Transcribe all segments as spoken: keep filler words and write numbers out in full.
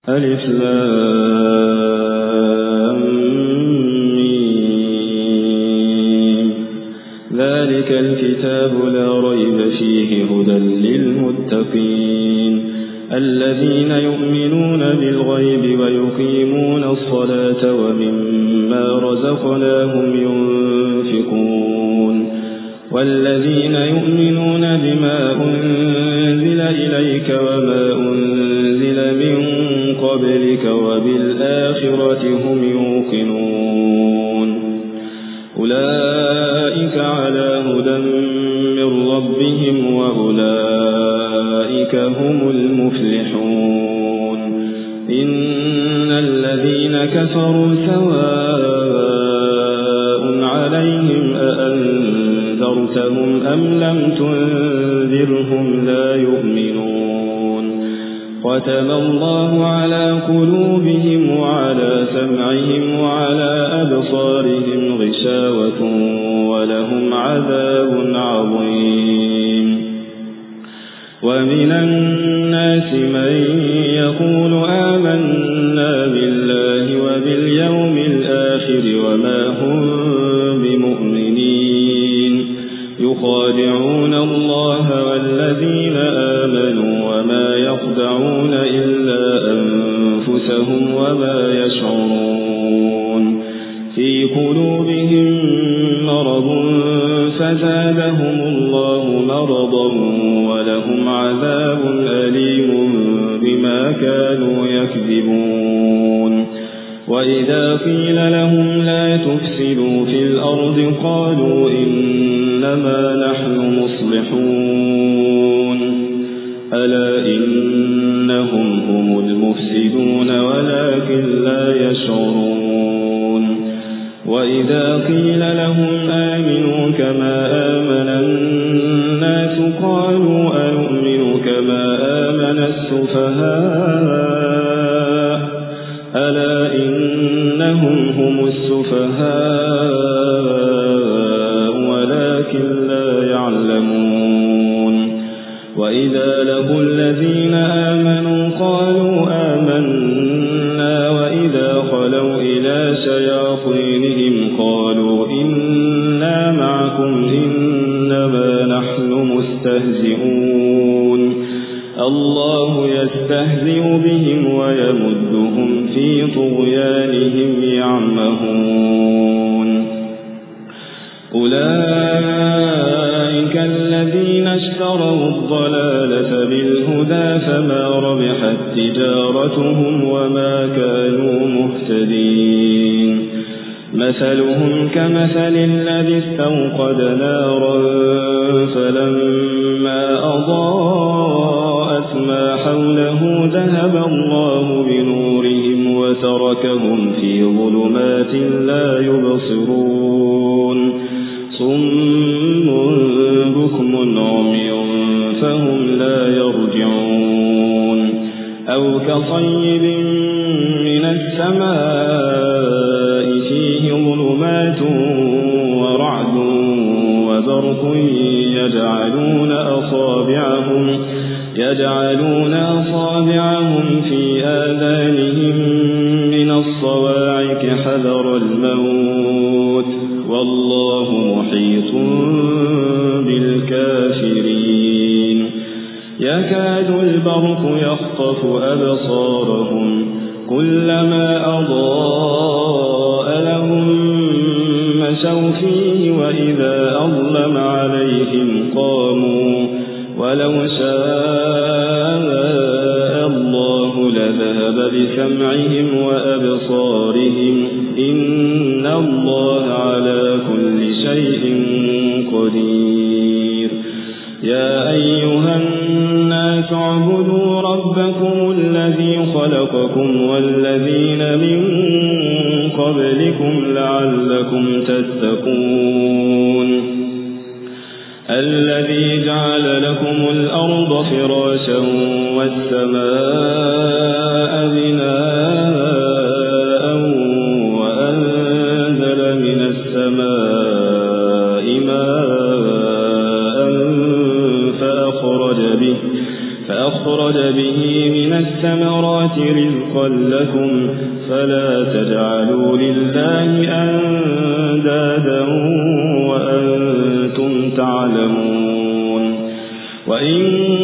ألف لام ميم ذلك الكتاب لا ريب فيه هدى للمتقين الذين يؤمنون بالغيب ويقيمون الصلاة ومما رزقناهم ينفقون والذين يؤمنون بما أنزل إليك وما أنزل من قبلك وبالآخرة هم يوقنون أولئك على هدى من ربهم وأولئك هم المفلحون إن الذين كفروا سواء عليهم أأنذرتهم أم لم تنذرهم لا يؤمنون ختم الله على قلوبهم وعلى سمعهم وعلى أبصارهم غشاوة ولهم عذاب عظيم ومن الناس من يقول آمنا بالله وباليوم الآخر وما هم بمؤمنين يخادعون الله والذين آمنوا وما يخدعون إلا أنفسهم وما يشعرون في قلوبهم مرض فزادهم الله مرضا ولهم عذاب أليم بما كانوا يكذبون وإذا قيل لهم لا تفسدوا في الأرض قالوا إنما نحن مصلحون ألا إنهم هم المفسدون ولكن لا يشعرون وإذا قيل لهم آمنوا كما آمن الناس قالوا أنؤمن كما آمن السفهاء ألا إنهم هم السفهاء ولكن لا يعلمون وإذا لقوا الذين آمنوا قالوا آمنا وإذا خلوا إلى شياطينهم قالوا إنا معكم إنما نحن مستهزئون الله يستهزئ بهم ويمدهم في طغيانهم يعمهون أولئك الذين اشتروا الضلالة بالهدى فما ربحت تجارتهم وما كانوا مهتدين مثلهم كمثل الذي استوقد نارا فلما أضاءت ما حوله ذهب الله بنورهم وتركهم في ظلمات لا يبصرون صم بكم عمي فهم لا يرجعون أو كصيب من السماء فيه ظلمات ورعد وبرق يجعلون أصابعهم يجعلون أصابعهم في آذانهم من الصواعق حذر الموت والله محيط بالكافرين يكاد البرق يخطف أبصارهم كلما أضاء لهم مشوا فيه وإذا أظلم عليهم قاموا ولو شاء الله لذهب بسمعهم وأبصارهم إن الله على كل شيء قدير يا أيها الناس اعبدوا ربكم الذي خلقكم والذين من قبلكم لعلكم تتقون الذي جعل لكم الأرض فراشا والسماء بناء وأنزل من السماء ماء فأخرج به, فأخرج به من الثمرات رزقا لكم فلا تجعلوا لله أندادا وأنتم تعلمون وإن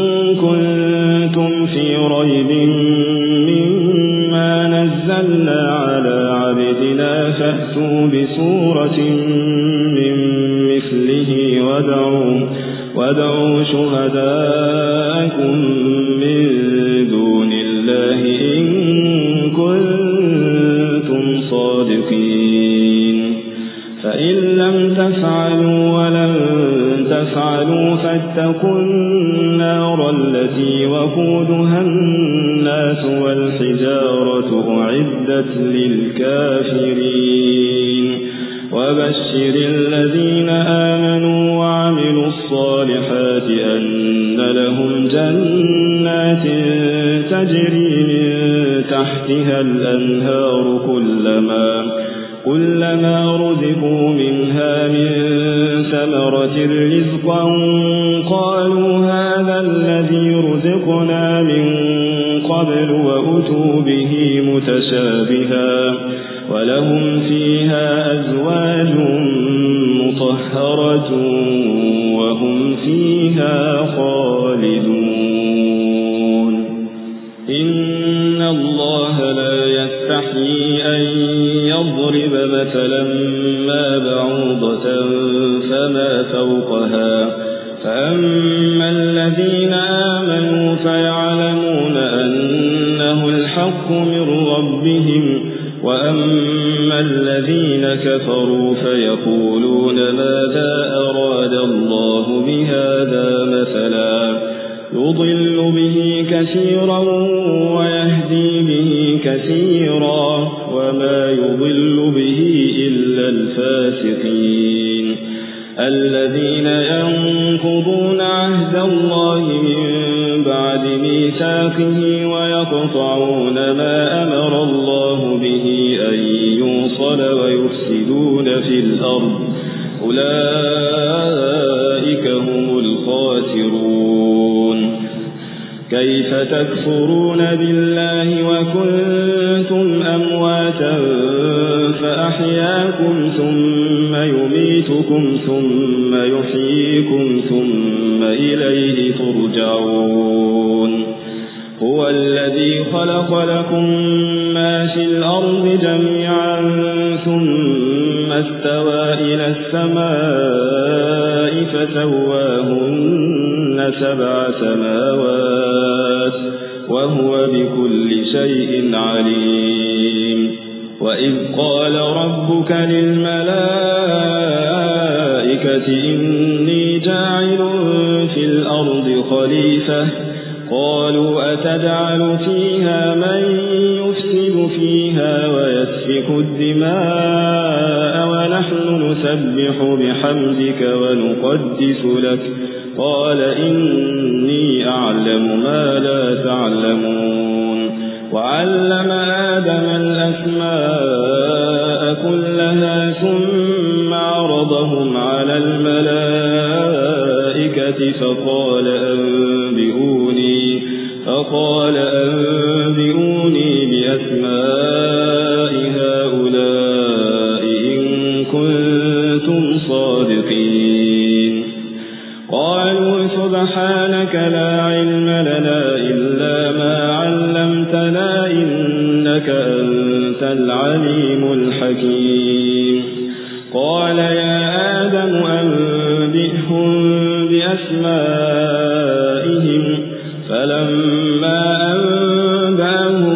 كنتم في ريب مما نزلنا على عبدنا فأتوا بسورة من مثله ودعوا, ودعوا شهداءكم من دون الله إن كنتم صادقين فإن لم تفعلوا ولن تفعلوا فاتقوا النار التي وقودها الناس والحجارة أعدت للكافرين وبشر الذين آمنوا وعملوا الصالحات أن لهم جنات تجري من تحتها الأنهار كلما كلما رزقوا منها من ثمرة رزقا قالوا هذا الذي رزقنا من قبل وأتوا به متشابها ولهم فيها أزواج مطهرة وهم فيها خالدون إن الله لا يستحيي أن يضرب مثلا ما بعوضة فما فوقها فأما الذين آمنوا فيعلمون أنه الحق من ربهم وأما الذين كفروا فيقولون ماذا أراد الله بهذا مثلا يضل به كثيرا ويهدي به كثيرا وما يضل به إلا الفاسقين الذين ينقضون عهد الله من بعد ميثاقه ويقطعون ما أمر الله به أن يوصل ويفسدون في الأرض أولئك هم الخاسرون كيف تكفرون بالله وكنتم أمواتا فأحياكم ثم يميتكم ثم يحييكم ثم إليه ترجعون هو الذي خلق لكم ما في الأرض جميعا ثم استوى إلى السماء فسواهن سبع سماوات وهو بكل شيء عليم وإذ قال ربك للملائكة إني جاعل في الأرض خليفة قالوا أتجعل فيها من يفسد فيها ويسفك الدماء ونحن نسبح بحمدك ونقدس لك قال إني أعلم ما لا تعلمون وعلم آدم الأسماء كلها ثم عرضهم على الملائكة فقال أنبئوني فقال أنبئوني بأسماء هؤلاء إن كنتم صادقين قالوا سبحانك لا علم لنا إلا ما علمتنا إنك أنت العليم الحكيم قال يا آدم أنبئهم بأسمائهم فلما أنبأهم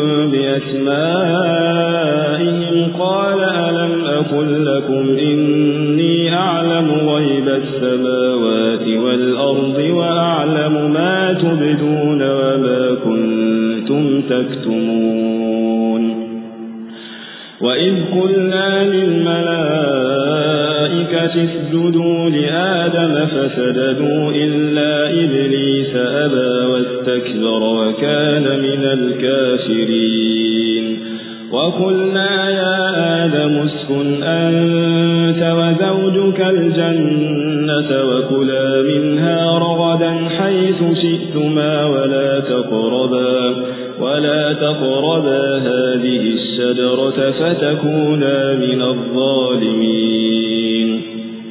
بأسمائهم قال ألم أقل لكم إني أعلم غيب السماوات والأرض وأعلم ما تبدون وما كنتم تكتمون وإذ قلنا للملائكة اسجدوا لآدم فسجدوا إلا إبليس أبى واستكبر وكان من الكافرين وقلنا يا آدم اسكن أنت وزوجك الجنة وكلا منها رغدا حيث شئتما ولا تقربا ولا تقربا هذه الشجرة فتكونا من الظالمين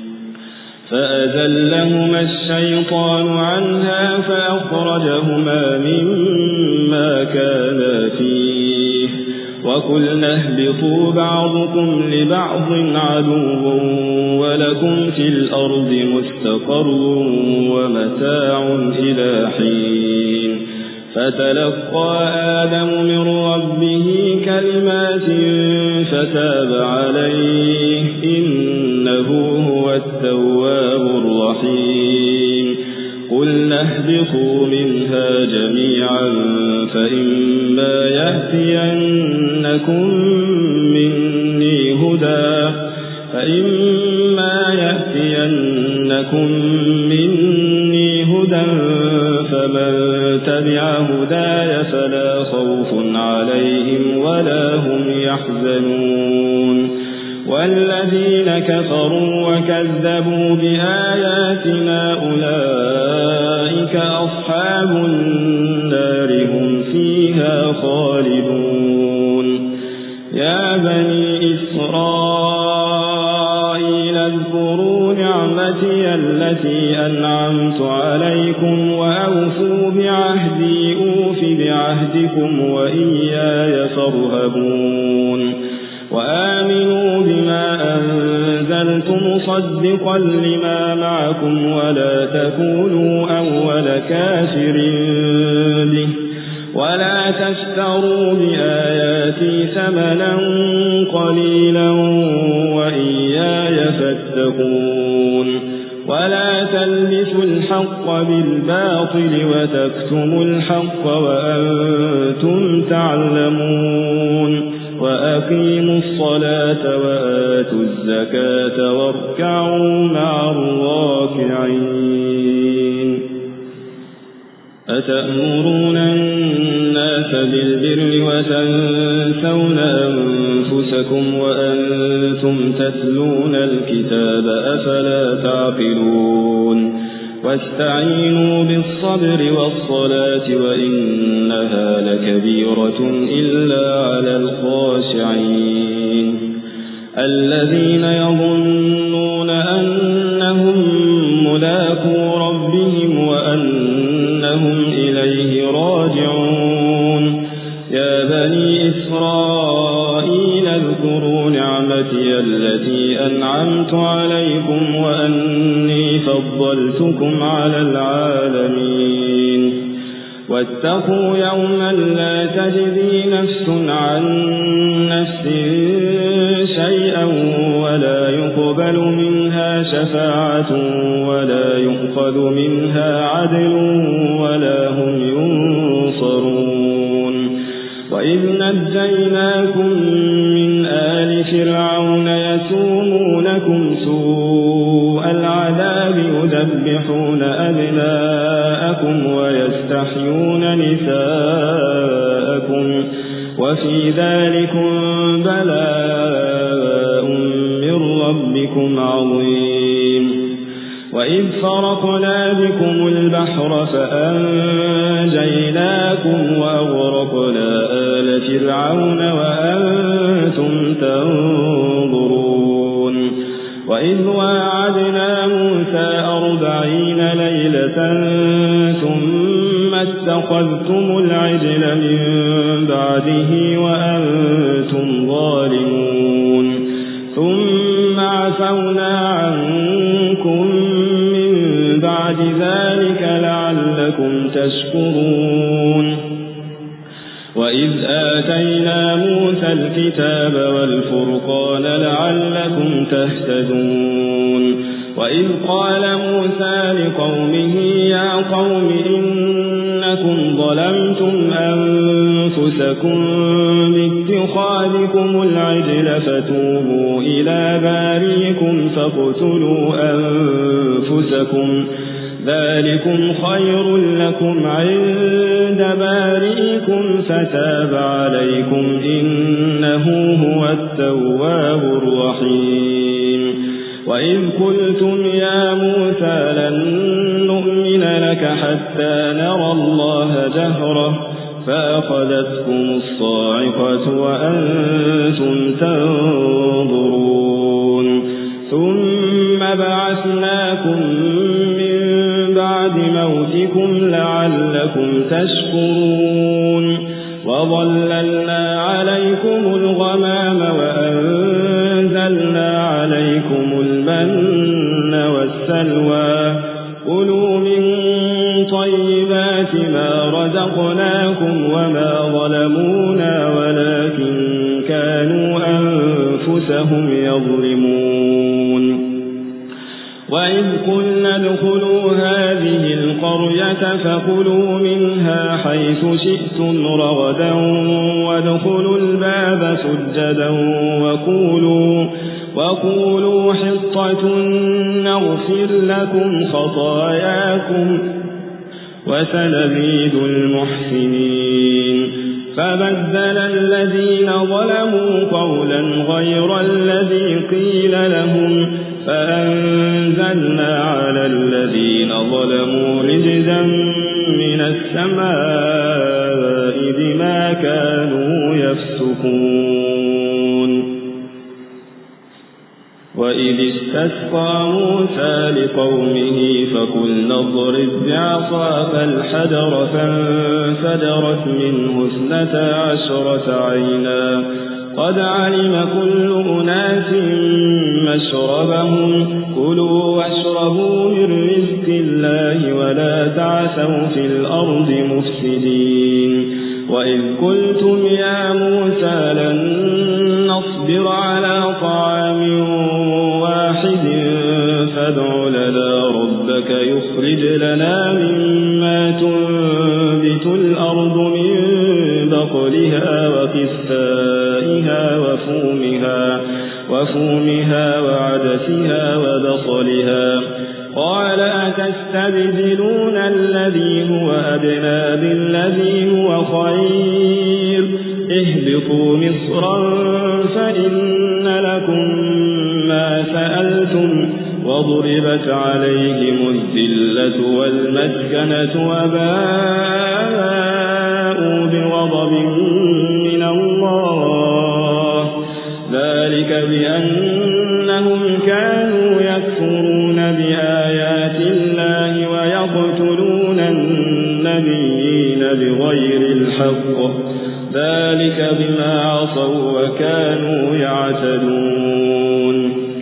فأزلهما الشيطان عنها فأخرجهما مما كانا فيه وقلنا اهبطوا بعضكم لبعض عدو ولكم في الأرض مستقر ومتاع إلى حين فتلقى آدم من ربه كلمات فتاب عليه إنه هو التواب الرحيم قلنا اهبطوا منها جميعا فإما يأتينكم مني هدى فإما يأتينكم مني هدى فمن تبع هداي فلا خوف عليهم ولا هم يحزنون والذين كفروا وكذبوا بآياتنا أولئك أصحاب النار هم فيها خالدون يا بني إسرائيل اذكروا نعمتي التي أنعمت عليكم وأوفوا بعهدي أوف بعهدكم وإياي فارهبون وآمنوا بما أنزلت مصدقا لما معكم ولا تكونوا أول كافر به ولا تشتروا بآياتي ثمنا قليلا وإياي فاتقون ولا تلبسوا الحق بالباطل وتكتموا الحق وأنتم تعلمون وأقيموا الصلاة وآتوا الزكاة واركعوا مع الراكعين أتأمرون الناس بالبر وتنسون أنفسكم وأنتم تتلون الكتاب أفلا تعقلون واستعينوا بالصبر والصلاة وإنها لكبيرة إلا على الخاشعين الذين يظنون أنهم ملاقو ربهم وأنهم إليه راجعون يا بني إسرائيل اذكروا نعمتي التي أنعمت عليكم وأني فضلتكم على العالمين واتقوا يوما لا تجزي نفس عن نفس شيئا ولا يقبل منها شفاعة ولا يؤخذ منها عدل ولا هم ينصرون وإذ نجيناكم من آل فرعون يسومونكم سوء العذاب يذبحون أبناءكم ويستحيون نساءكم وفي ذلكم بلاء من ربكم عظيم وإذ فرقنا بكم البحر فأنجيناكم وأغرقنا آل فرعون وأنتم تنظرون وإذ واعدنا موسى أربعين ليلة ثم اتخذتم العجل من بعده وأنتم ظالمون ثم عفونا عنكم من بعد ذلك لعلكم تشكرون وإذ آتينا موسى الكتاب والفرقان لعلكم تهتدون وإذ قال موسى لقومه يا قوم إنكم ظلمتم أنفسكم باتخاذكم العجل فتوبوا إلى بارئكم فاقتلوا أنفسكم ذلكم خير لكم عند بارئكم فتاب عليكم إنه هو التواب الرحيم وإذ قلتم يا موسى لن نؤمن لك حتى نرى الله جهرة فأخذتكم الصاعقة وأنتم تنظرون ثم بعثناكم من بعد موتكم لعلكم تشكرون وظللنا عليكم الغمام وأنزلنا عليكم المن والسلوى كلوا من طيبات ما رزقناكم وما ظلمونا ولكن كانوا أنفسهم يظلمون وإذ قلنا ادخلوا هذه القرية فكلوا منها حيث شئتم رغدا وادخلوا الباب سجدا وقولوا, وقولوا حطة نغفر لكم خطاياكم وسنزيد المحسنين فبدل الذين ظلموا قولا غير الذي قيل لهم فأنزلنا على الذين ظلموا رجزا من السماء بما كانوا يفسقون وإذ استسقى موسى لقومه فقلنا اضرب بعصاك الحجر فانفجرت منه اثنتا عشرة عينا قد علم كل أناس مشربهم كلوا واشربوا من رزق الله ولا تعثوا في الأرض مفسدين وإذ قلتم يا موسى لن نصبر على طعام واحد فادع لنا ربك يخرج لنا مما تنبت الأرض من بقلها وقثائها وفومها, وفومها وعدسها وبصلها قال أتستبدلون الذي هو أدنى بالذي هو خير اهبطوا مصرا فإن لكم ما سألتم وضربت عليهم الذلة والمسكنة وباءوا بغضب من الله ذلك بأنهم كانوا يكفرون بآيات الله ويقتلون النبيين بغير الحق ذلك بما عصوا وكانوا يعتدون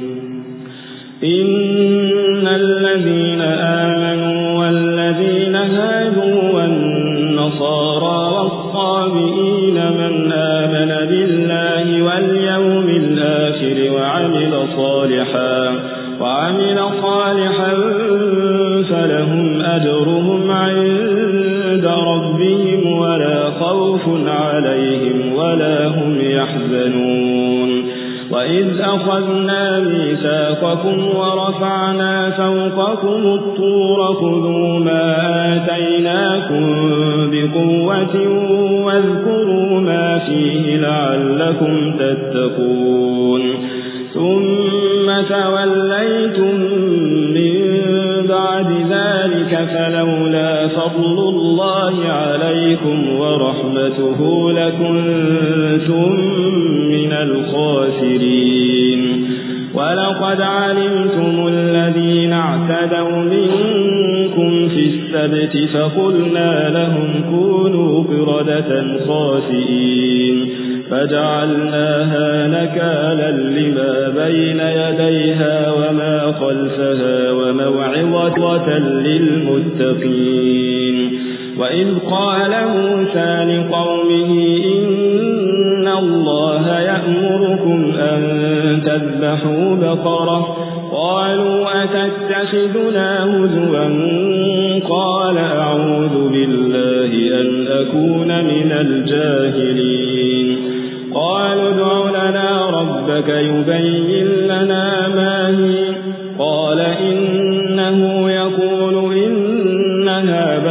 إن الذين آمنوا والذين هادوا والنصارى والصابئين من آمن بالله واليوم الآخر وعمل صالحا وعمل صالحا فلهم أجرهم عند ربهم ولا خوف عليهم ولا هم يحزنون وإذ أخذنا ميثاقكم ورفعنا فوقكم الطور خذوا ما آتيناكم بقوة واذكروا ما فيه لعلكم تتقون ثم توليتم من بعد ذلك فلولا فضل الله عليكم ورحمته لكنتم من الخاسرين ولقد علمتم الذين اعتدوا منكم في السبت فقلنا لهم كونوا قردة خاسئين فجعلناها نكالا لما بين يديها وما خلفها وموعظة للمتقين وإذ قال موسى لقومه إن الله يأمركم أن تذبحوا بقرة قالوا أتتخذنا هزوا قال أعوذ بالله أن أكون من الجاهلين قالوا ادع لنا ربك يبين لنا ما هي قال إنه يقول إن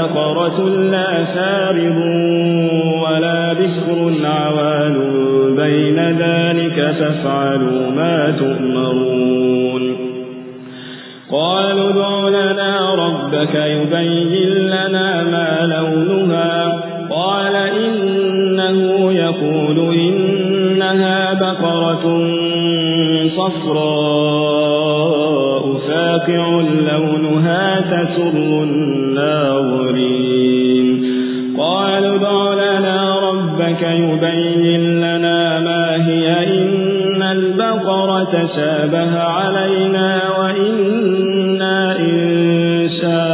بقرة لا فارض ولا بكر عوان بين ذلك فافعلوا ما تؤمرون قالوا ادع لنا ربك يبين لنا ما لونها قال إنه يقول إنها بقرة صفراء فاقع لونها تسر الناظرين قالوا ادع لنا ربك يبين لنا ما هي إن البقرة شابه علينا وإنا إن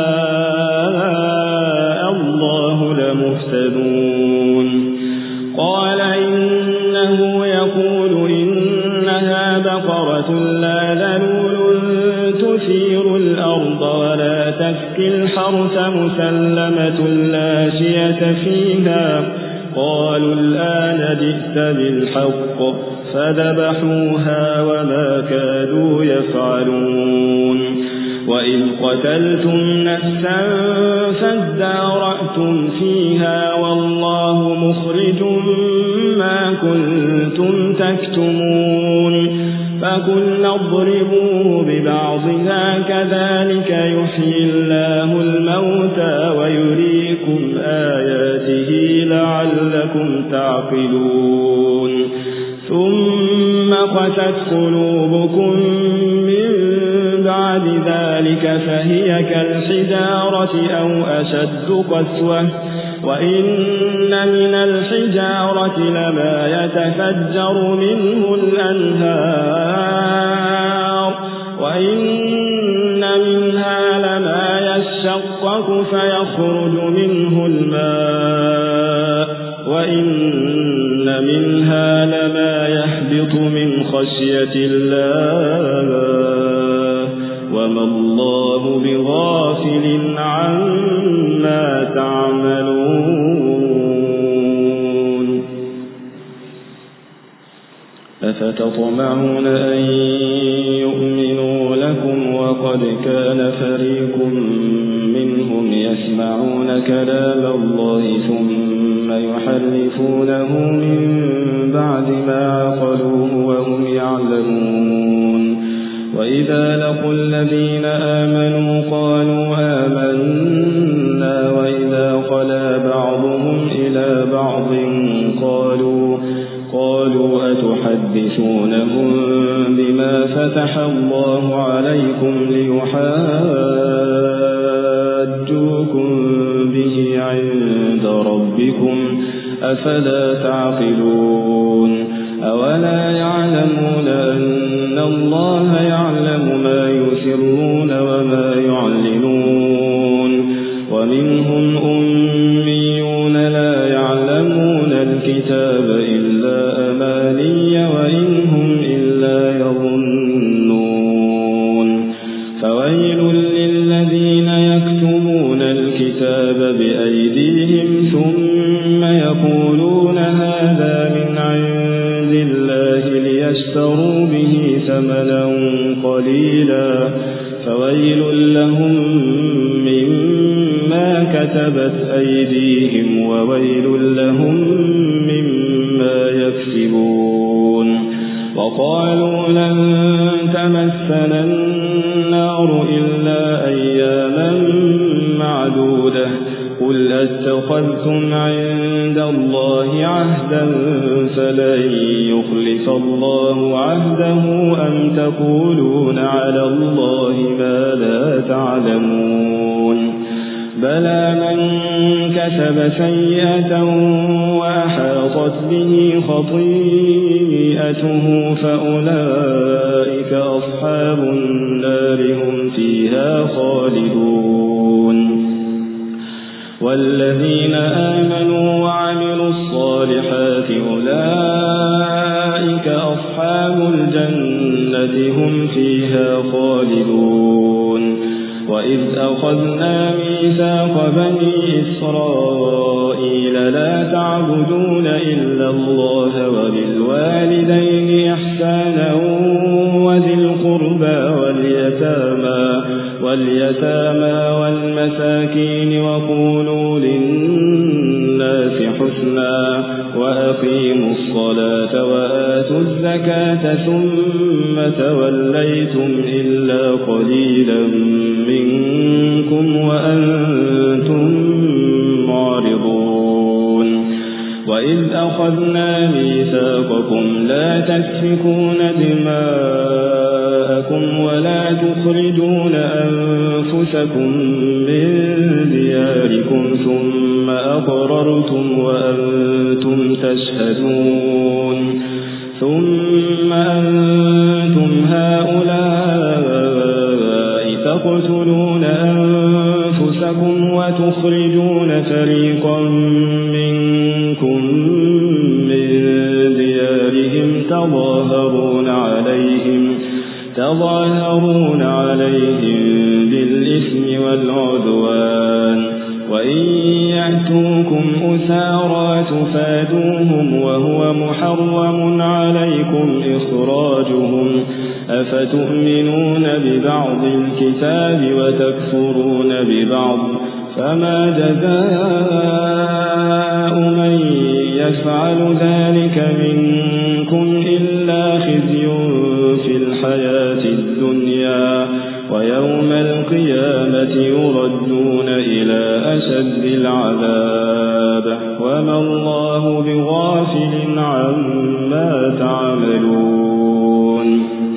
شاء الله لمهتدون قال إنه يقول إنها بقرة لا ذلول تثير الأرض ولا تسقي الحرث مسلمة لا شية فيها قالوا الآن جئت بالحق فذبحوها وما كادوا يفعلون وإذ قتلتم نفسا فادارأتم فيها والله مخرج ما كنتم تكتمون فقلنا اضربوه ببعضها كذلك يحيي الله الموتى ويريكم آياته لعلكم تعقلون ثم قست قلوبكم من بعد ذلك فهي كالحجارة أو أشد قسوة وإن من الحجارة لما يتفجر منه الأنهار وإن منها لما يشقق فيخرج منه الماء وإن منها لما يهبط من خشية الله وما الله بغافل عما تعملون أفتطمعون أن يؤمنوا لكم وقد كان فريق منهم يسمعون كلام الله ثم يحرفونه من بعد ما عقلوه وهم يعلمون وإذا لقوا الذين آمنوا قالوا آمنا وإذا خلا بعضهم إلى بعض قالوا قالوا أتحدثونهم بما فتح الله عليكم ليحاجوكم به عند ربكم أفلا تعقلون أولا يعلمون أن الله يعلم ما يسرون وما يعلنون ومنهم أميون لا يعلمون الكتاب إلا أماني وإن هم إلا يظنون فويل للذين يكتبون الكتاب بأيديهم ثم يقولون هذا من عند الله ليشتروا به ثمنا قليلا فويل لهم مما كتبت أيديهم وويل لهم مما يكسبون وقالوا لن تمسنا النار إلا أياما معدودة قل أتخذتم عند الله عهدا فلن يخلف الله عهده أم تقولون على الله ما لا تعلمون بلى من كسب سيئة وأحاطت به خطيئته فأولئك أصحاب النار هم فيها خالدون والذين آمنوا وعملوا الصالحات أولئك أصحاب الجنة هم فيها خالدون وإذ أخذنا ميثاق بني إسرائيل لا تعبدون إلا الله وبالوالدين إحسانا وذي القربى واليتامى واليتامى والمساكين وقولوا للناس حسنا وأقيموا الصلاة وآتوا الزكاة ثم توليتم إلا قليلا منكم وأنتم معرضون وإذ أخذنا ميثاقكم لا تسفكون دماءكم ولا تخرجون أنفسكم من دياركم ثم أقررتم وأنتم تشهدون ثم أنتم هؤلاء تقتلون أنفسكم وتخرجون فريقا منكم من ديارهم تظاهرون عليهم تظاهرون عليهم بالإثم والعدوان وإن يأتوكم أسارى تفادوهم وهو محرم عليكم إخراجهم أفتؤمنون ببعض الكتاب وتكفرون ببعض فما جزاء من يفعل ذلك منكم إلا خزي في الحياة الدنيا ويوم القيامة يردون إلى أشد العذاب وما الله بغافل عما تعملون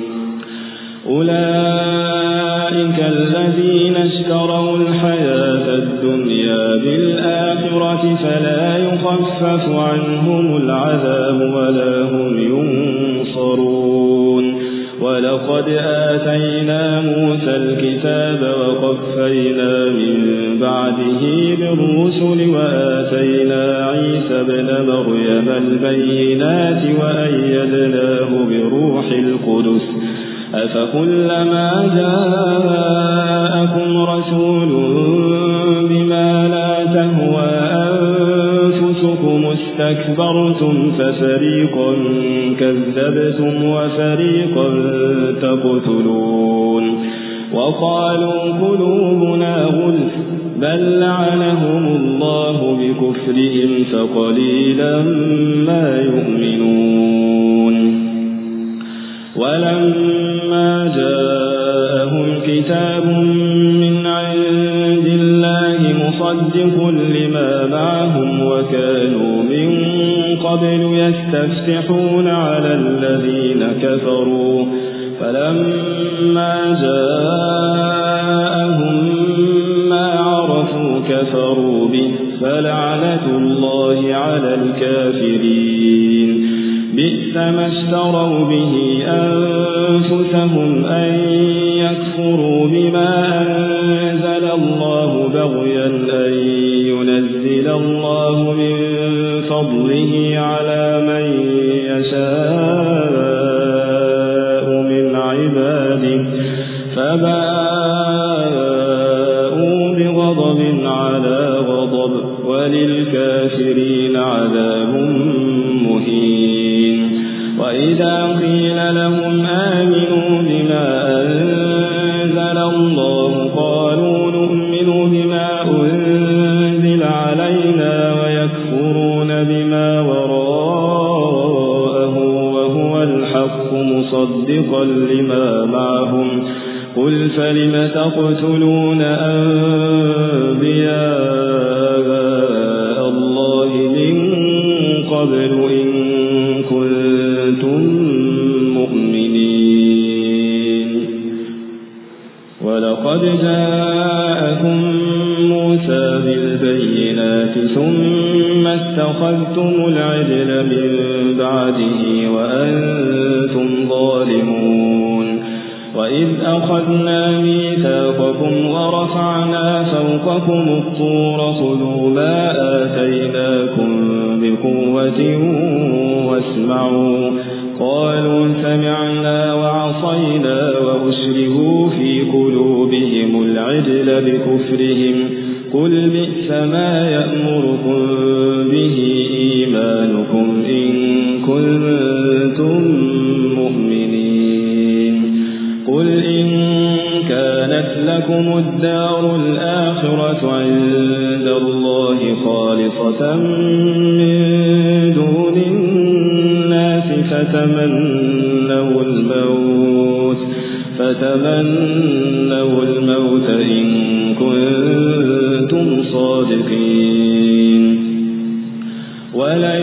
أولئك الذين اشتروا الحياة الدنيا بالآخرة فلا يخفف عنهم العذاب ولا هم ينصرون ولقد آتينا موسى الكتاب وقفينا من بعده بالرسل وآتينا عيسى ابن مريم البينات وأيدناه بروح القدس أفكلما جاءكم رسول بما لا تهوى أنفسكم استكبرتم ففريقا كذبتم وفريقا تقتلون وقالوا قلوبنا غلف بل لعنهم الله بكفرهم فقليلا ما يؤمنون ولما جاءهم كتاب من عند الله مصدق لما معهم وكانوا من قبل يستفتحون على الذين كفروا فلما جاءهم ما عرفوا كفروا به فلعنة الله على الكافرين بئس ما اشتروا به أنفسهم أن يكفروا بما أنزل الله بغيا أن ينزل الله من فضله على من يشاء من عباده فباءوا بغضب على غضب وللكافرين عذاب مهين وإذا قيل لهم آمنوا بما أنزل الله قالوا نؤمن بما أنزل علينا ويكفرون بما وراءه وهو الحق مصدقا لما معهم قل فلم تقتلون أنبياء الله من قبل إن كنتم مؤمنين ولقد جاءكم موسى بالبينات ثم اتخذتم العجل من بعده وأنتم ظالمون وإذ أخذنا ميثاقكم ورفعنا فوقكم الطور خذوا ما آتيناكم بقوة واسمعوا قالوا سمعنا وعصينا وأشربوا في قلوبهم العجل بكفرهم قل بئس ما يأمركم به إيمانكم إن كنتم مؤمنين قل إن كانت لكم ولكم الدار الآخرة عند الله خالصة من دون الناس فتمنوا الموت فتمنوا الموت إن كنتم صادقين ولن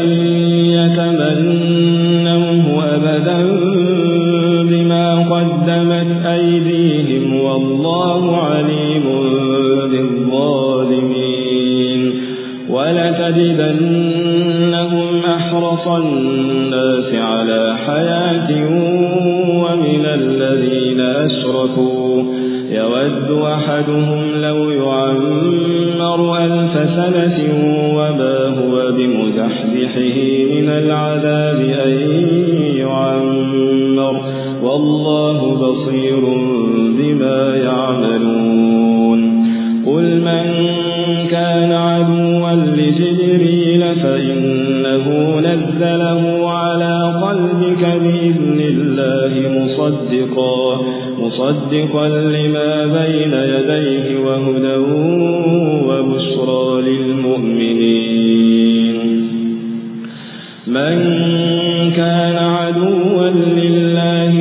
يتمنوه أبدا بما قدمت أيديهم والله عليم بالظالمين ولتجدنهم أحرص الناس على حياة ومن الذين أشركوا يود أحدهم لو يعمر ألف سنة وما هو بمزحزحه من العذاب أن يعمر والله بصير بما يعملون قل من كان عدوا لجبريل فإنه نزله على قلبك بإذن الله مصدقا مصدقا لما بين يديه وهدى وبشرى للمؤمنين من كان عدوا لله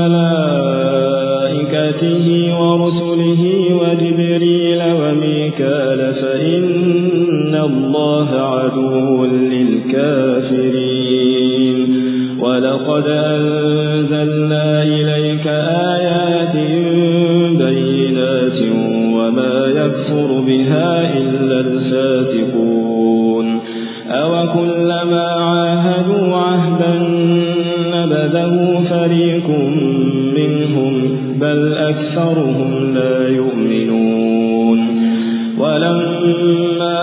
وملائكته ورسله وجبريل وميكال فإن الله عدو للكافرين ولقد أنزلنا إليك آيات بينات وما يكفر بها إلا الفاسقون أوكلما عاهدوا عهدا نبذه فريق منهم بل أكثرهم لا يؤمنون ولما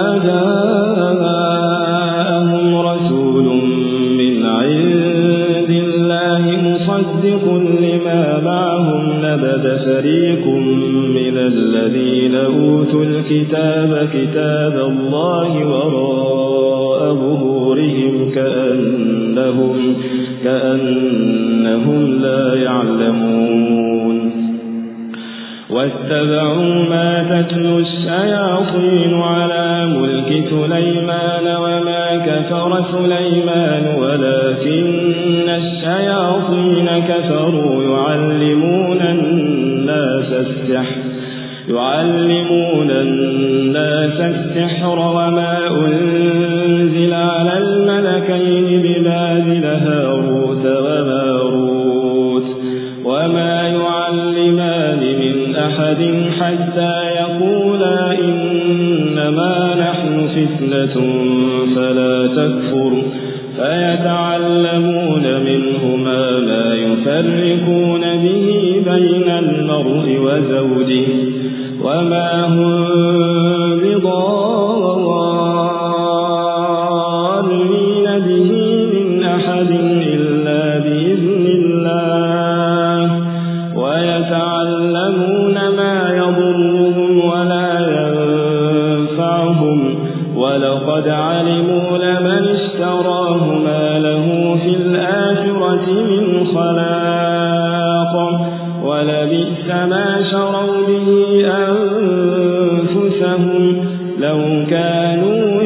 جاءهم رسول من عند الله مصدق لما معهم نبذ فريق من الذين أوتوا الكتاب كتاب الله وراء ظهورهم كأنهم, كأنهم لا يعلمون واتبعوا ما تتلو الشياطين على ملك سليمان وما كفر سليمان ولكن الشياطين كفروا يعلمون الناس السحر يعلمون الناس السحر وما أنزل على الملكين ببابل هاروت وماروت وما يعلمان من أحد حتى يقولا إنما نحن فتنة فلا تكفر فيتعلمون منهما ما يفرقون به بين المرء وزوجه وما هم بضارين به من أحد إلا بإذن الله ويتعلمون ما يضرهم ولا ينفعهم ولقد علموا لمن اشتراه ما له في الآخرة من خلاق ولبئس ما شروا به أنفسهم لو كانوا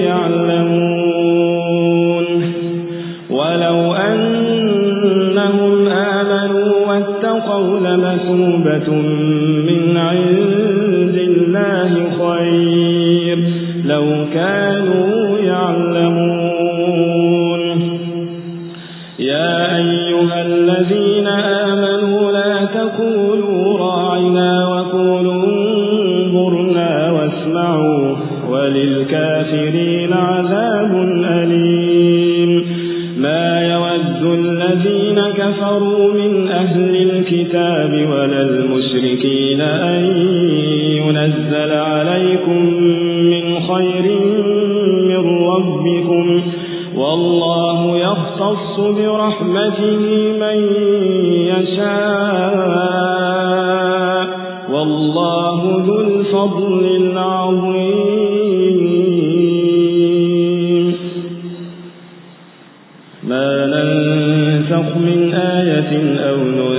يعلمون ولو أنهم آمنوا واتقوا لمثوبة من عند الله خير لو كانوا يعلمون يا أيها الذين آمنوا لا تقولوا راعنا وقولوا انظرنا واسمعوا وللكافرين عذاب أليم ما يود الذين كفروا من أهل الكتاب ولا المشركين أن ينزل عليكم من خير من ربكم والله يختص برحمته من يشاء والله ذو الفضل العظيم ما ننسى ننسخ من آية أو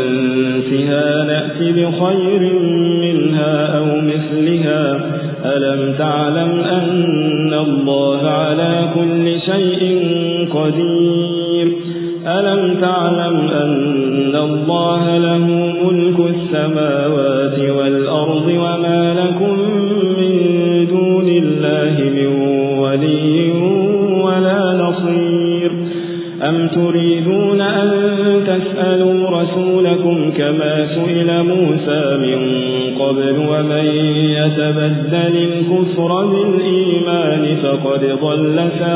ننسها نأت بخير منها أو مثلها ألم تعلم أن الله على كل شيء قدير ألم تعلم أن الله له ملك السماوات والأرض وما لكم من دون الله من ولي ولا نصير أم تريدون أن تسألوا رسولكم كما سئل موسى من قبل ومن يتبدل الكفر بالإيمان فقد ضل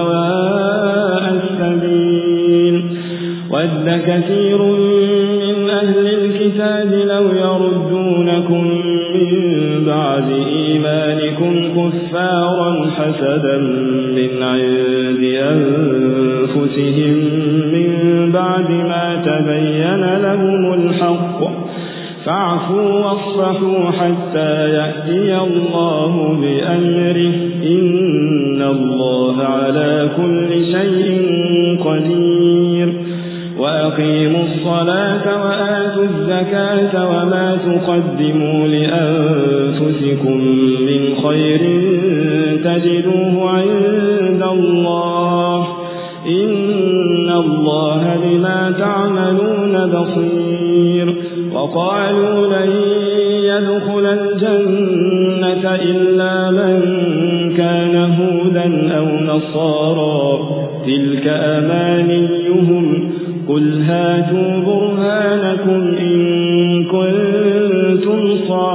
سواء السبيل ود كثير من أهل الكتاب لو يردونكم من بعد إيمانكم كفارا حسدا من عند أنفسهم من بعد ما تبين لهم الحق فاعفوا واصفحوا حتى يأتي الله بأمره إن الله على كل شيء قدير وأقيموا الصلاة وآتوا الزكاة وما تقدموا لأنفسكم من خير تجدوه عند الله إن الله بما تعملون بصير وقالوا لن يدخل الجنة إلا من كان هودا أو نصارى تلك أمانيهم قل هاتوا برهانكم إن كنتم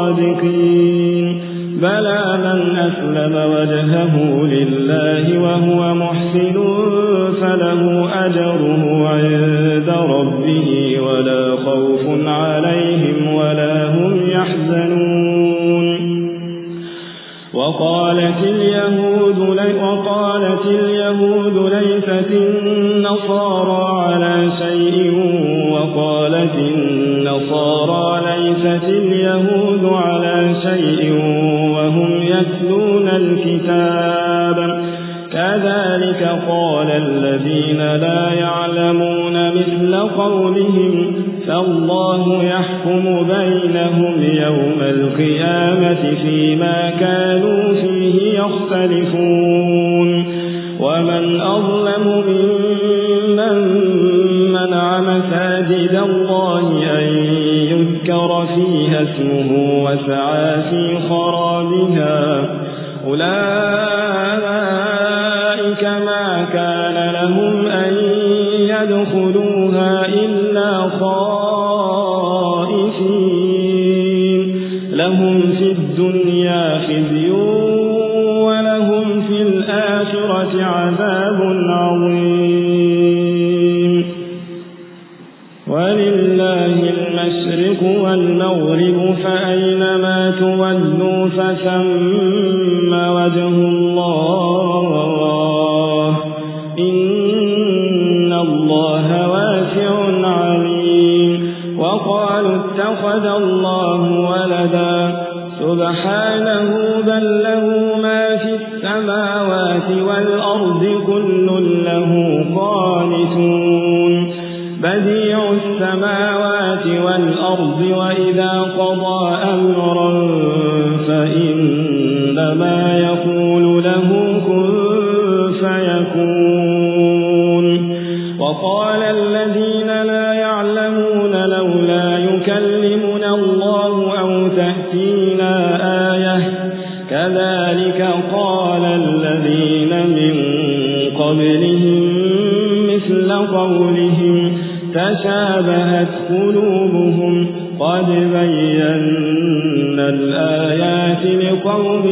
صادقين بلى من أسلم وجهه لله وهو محسن فله أجره عند ربه ولا خوف عليهم ولا هم يحزنون وقالت اليهود وقالت اليهود ليست النصارى على شيء وقالت النصارى ليست اليهود على شيء وهم يتلون الكتاب كذلك قال الذين لا يعلمون مثل قولهم فالله يحكم بينهم يوم القيامة فيما كانوا فيه يختلفون ومن أظلم ممن منع مساجد الله أن يذكر فيها اسمه وسعى في خرابها أولئك ما كان لهم أن يدخلوها إلا خائفين لهم في الدنيا خزي ولهم في الآخرة عذاب عظيم ولله المشرق والمغرب فأينما تولوا فثم وجه الله إن الله واسع عليم وقالوا اتخذ الله ولدا سبحانه بل له ما في السماوات والأرض كل له قانتون بديع السماوات والأرض وإذا قضى أمرا فإنما يقول له كن فيكون وقال الذين لا يعلمون لولا يكلمنا الله أو تأتينا آية كذلك قال الذين من قبلهم مثل قولهم تشابهت قلوبهم قد بينا الآيات لقوم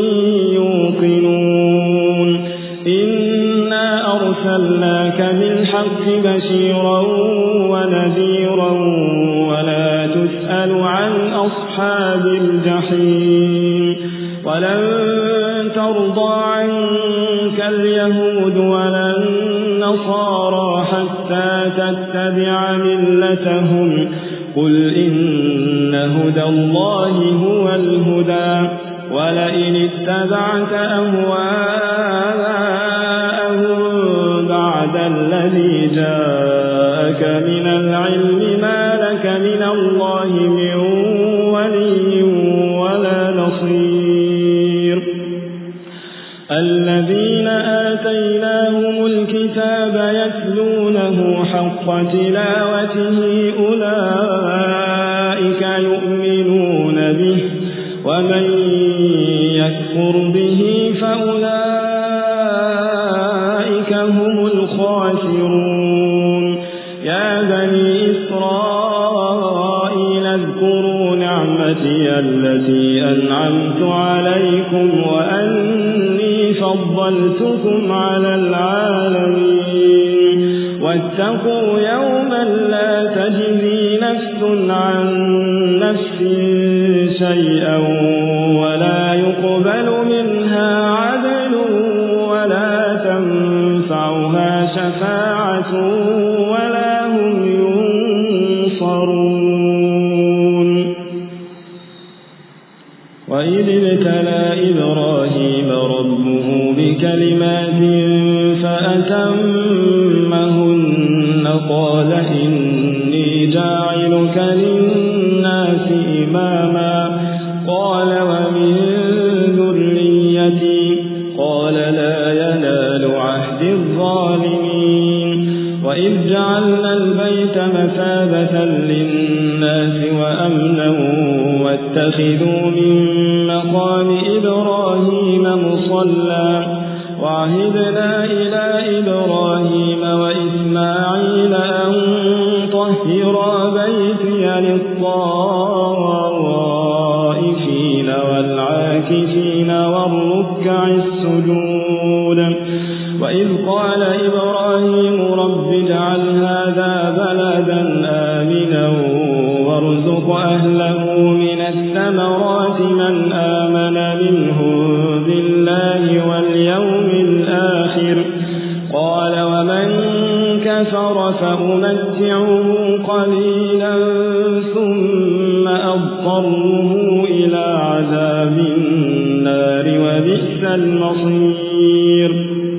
يوقنون إنا أرسلناك بالحق بشيرا ونذيرا ولا تسأل عن أصحاب الجحيم ولن ترضى عنك اليهود ولا النصارى حتى تتبع ملتهم قل إن هدى الله هو الهدى ولئن اتبعت أهواءهم بعد الذي جاءك جاءك من العلم ما لك من الله من ولي ولا نصير الذين آتيناهم الكتاب يتلونه حق تلاوته أولئك يؤمنون به ومن يكفر به فأولئك هم الخاسرون يا بني إسرائيل اذكروا نعمتي التي أنعمت عليكم وأني فضلتكم على العالمين واتقوا يوما لا تجزي نفس عن نفس شيئا ولا يقبل منها عدل ولا تنفعها شفاعة ولا هم ينصرون وإذ ابتلى إبراهيم ربه بكلمات فأتمهن قال إني جاعلك للناس إماما قال ومن ذريتي قال لا ينال عهد الظالمين وإذ جعلنا البيت مثابة للناس وأمنا واتخذوا من مقام إبراهيم مصلى وعهدنا إلى إبراهيم وإسماعيل أن طهرا بيتي للطائفين والعاكفين والركع السجود وإذ قال إبراهيم رب اجعل هذا بلدا آمنا وارزق أهله من الثمرات من آمن منهم بالله واليوم الآخر قال ومن كفر فأمتعه قليلا ثم أضطره إلى عذاب النار وبئس المصير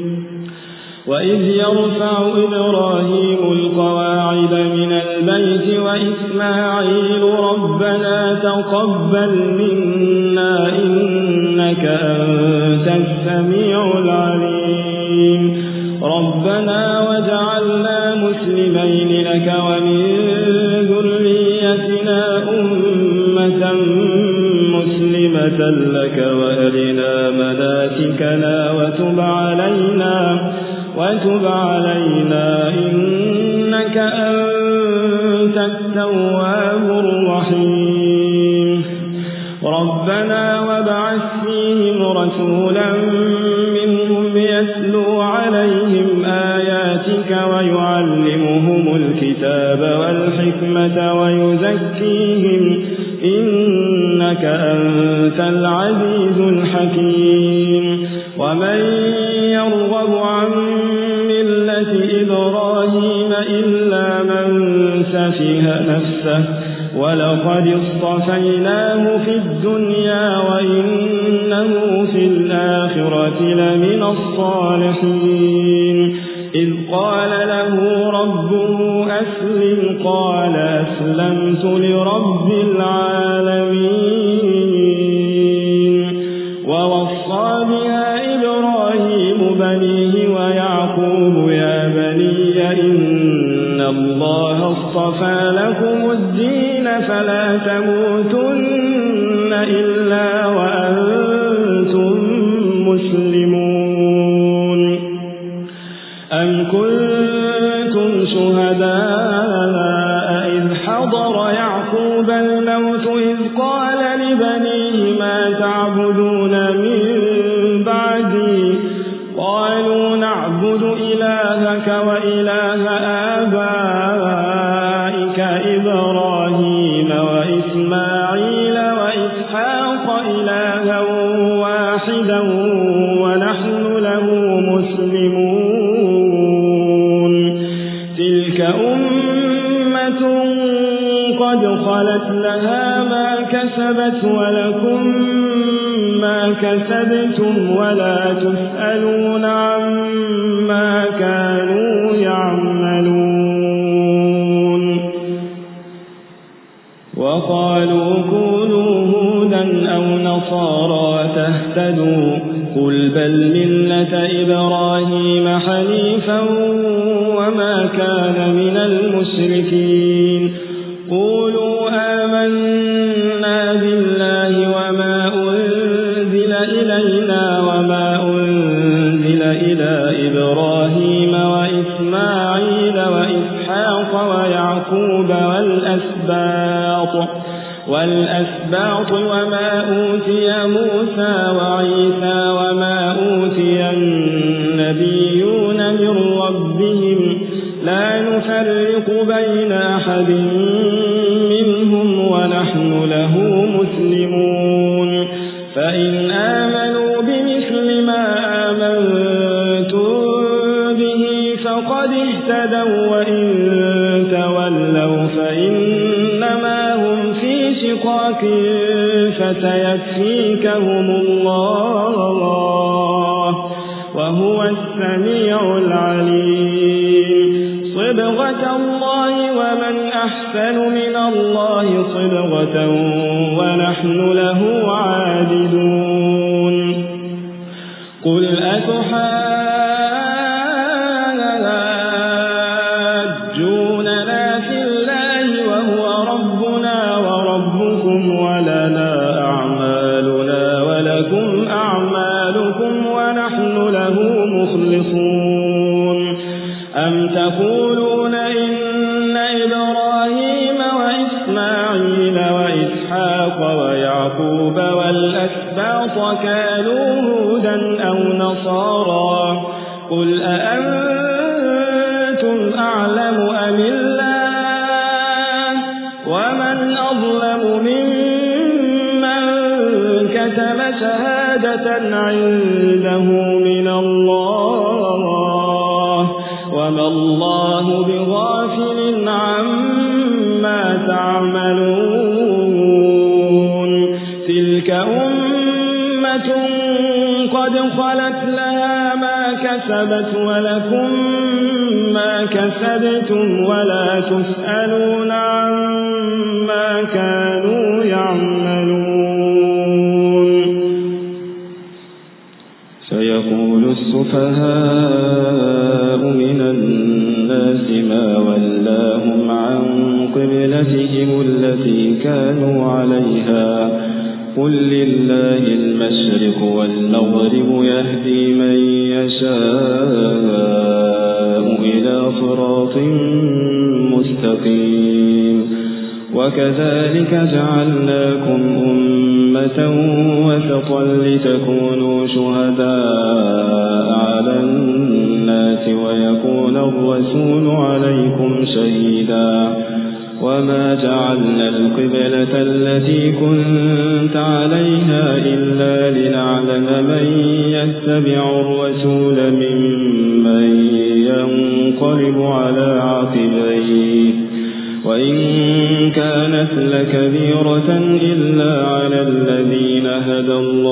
وإذ يرفع إبراهيم القواعد من البيت وإسماعيل ربنا تقبل منا إنك أنت السميع العليم ربنا وجعلنا مسلمين لك ومن ذريتنا أمة مسلمة لك وأرنا مناسكنا وتب علينا وتب علينا إنك أنت التواب الرحيم ربنا وابعث فيهم رسولا منهم يتلو عليهم آياتك ويعلمهم الكتاب والحكمة ويزكيهم إنك أنت العزيز الحكيم ومن يرغب عن ملة إبراهيم إلا من سفه نفسه ولقد اصطفيناه في الدنيا وإنه في الآخرة لمن الصالحين إذ قال له ربه أسلم قال أسلمت لرب العالمين ووصى بها إبراهيم بنيه ويعقوب يا بني إن الله اصطفى لكم الدين فلا تموتن إلا وأنتم مسلمون أم كنتم شهداء إذ حضر يعقوب الموت إذ قال لبنيه ما تعبدون من بعدي قالوا نعبد إلهك وإله آبائك إبراهيم وإسماعيل وإسحاق إلها واحدا ونحن له مسلمون تلك أمة قد خلت لها ما كسبت ولكم ما كسبتم ولا تسألون عما كانوا يعملون وقالوا كونوا هودا أو نصارى تهتدوا قل بل ملة إبراهيم حنيفا وما كان من المشركين قولوا آمنا بالله وما أنزل إلينا وما أنزل إلى إبراهيم وإسماعيل وإسحاق ويعقوب والأسباط والأسباط وما أوتي موسى وعيسى وما أوتي النبيون من ربهم لا نفرق بين أحد منهم ونحن له مسلمون فإن آمنوا بمثل ما آمنتم به فقد اهتدوا وإن تولوا فإنما هم في شقاق فسيكفيكهم الله وهو السميع العليم صبغة الله ومن أحسن من الله صبغة ونحن له عابدون قل أتحاجوننا في الله وهو ربنا وربكم ولنا أعمالنا ولكم أعمالكم ونحن له مخلصون أم تقولون إن إبراهيم وإسماعيل وإسحاق ويعقوب والأسباط كانوا هودا أو نصارى قل أأنتم أعلم أم الله ومن أظلم ممن كتم شهادة عنده من الله وما الله بغافل عما تعملون تلك أمة قد خلت لها ما كسبت ولكم ما كسبتم ولا تسألون عما كانوا يعملون سيقول السفهاء من الناس ما ولاهم عن قبلتهم التي كانوا عليها قل لله المشرق والمغرب يهدي من يشاء إلى صراط مستقيم وكذلك جعلناكم أمة وسطا لتكونوا شهداء على الناس ويكون الرسول عليكم شهيدا وما جعلنا القبلة التي كنت عليها إلا لنعلم من يتبع الرسول ممن ينقلب على عقبيه وإن كانت لكبيرة إلا على الذين هدى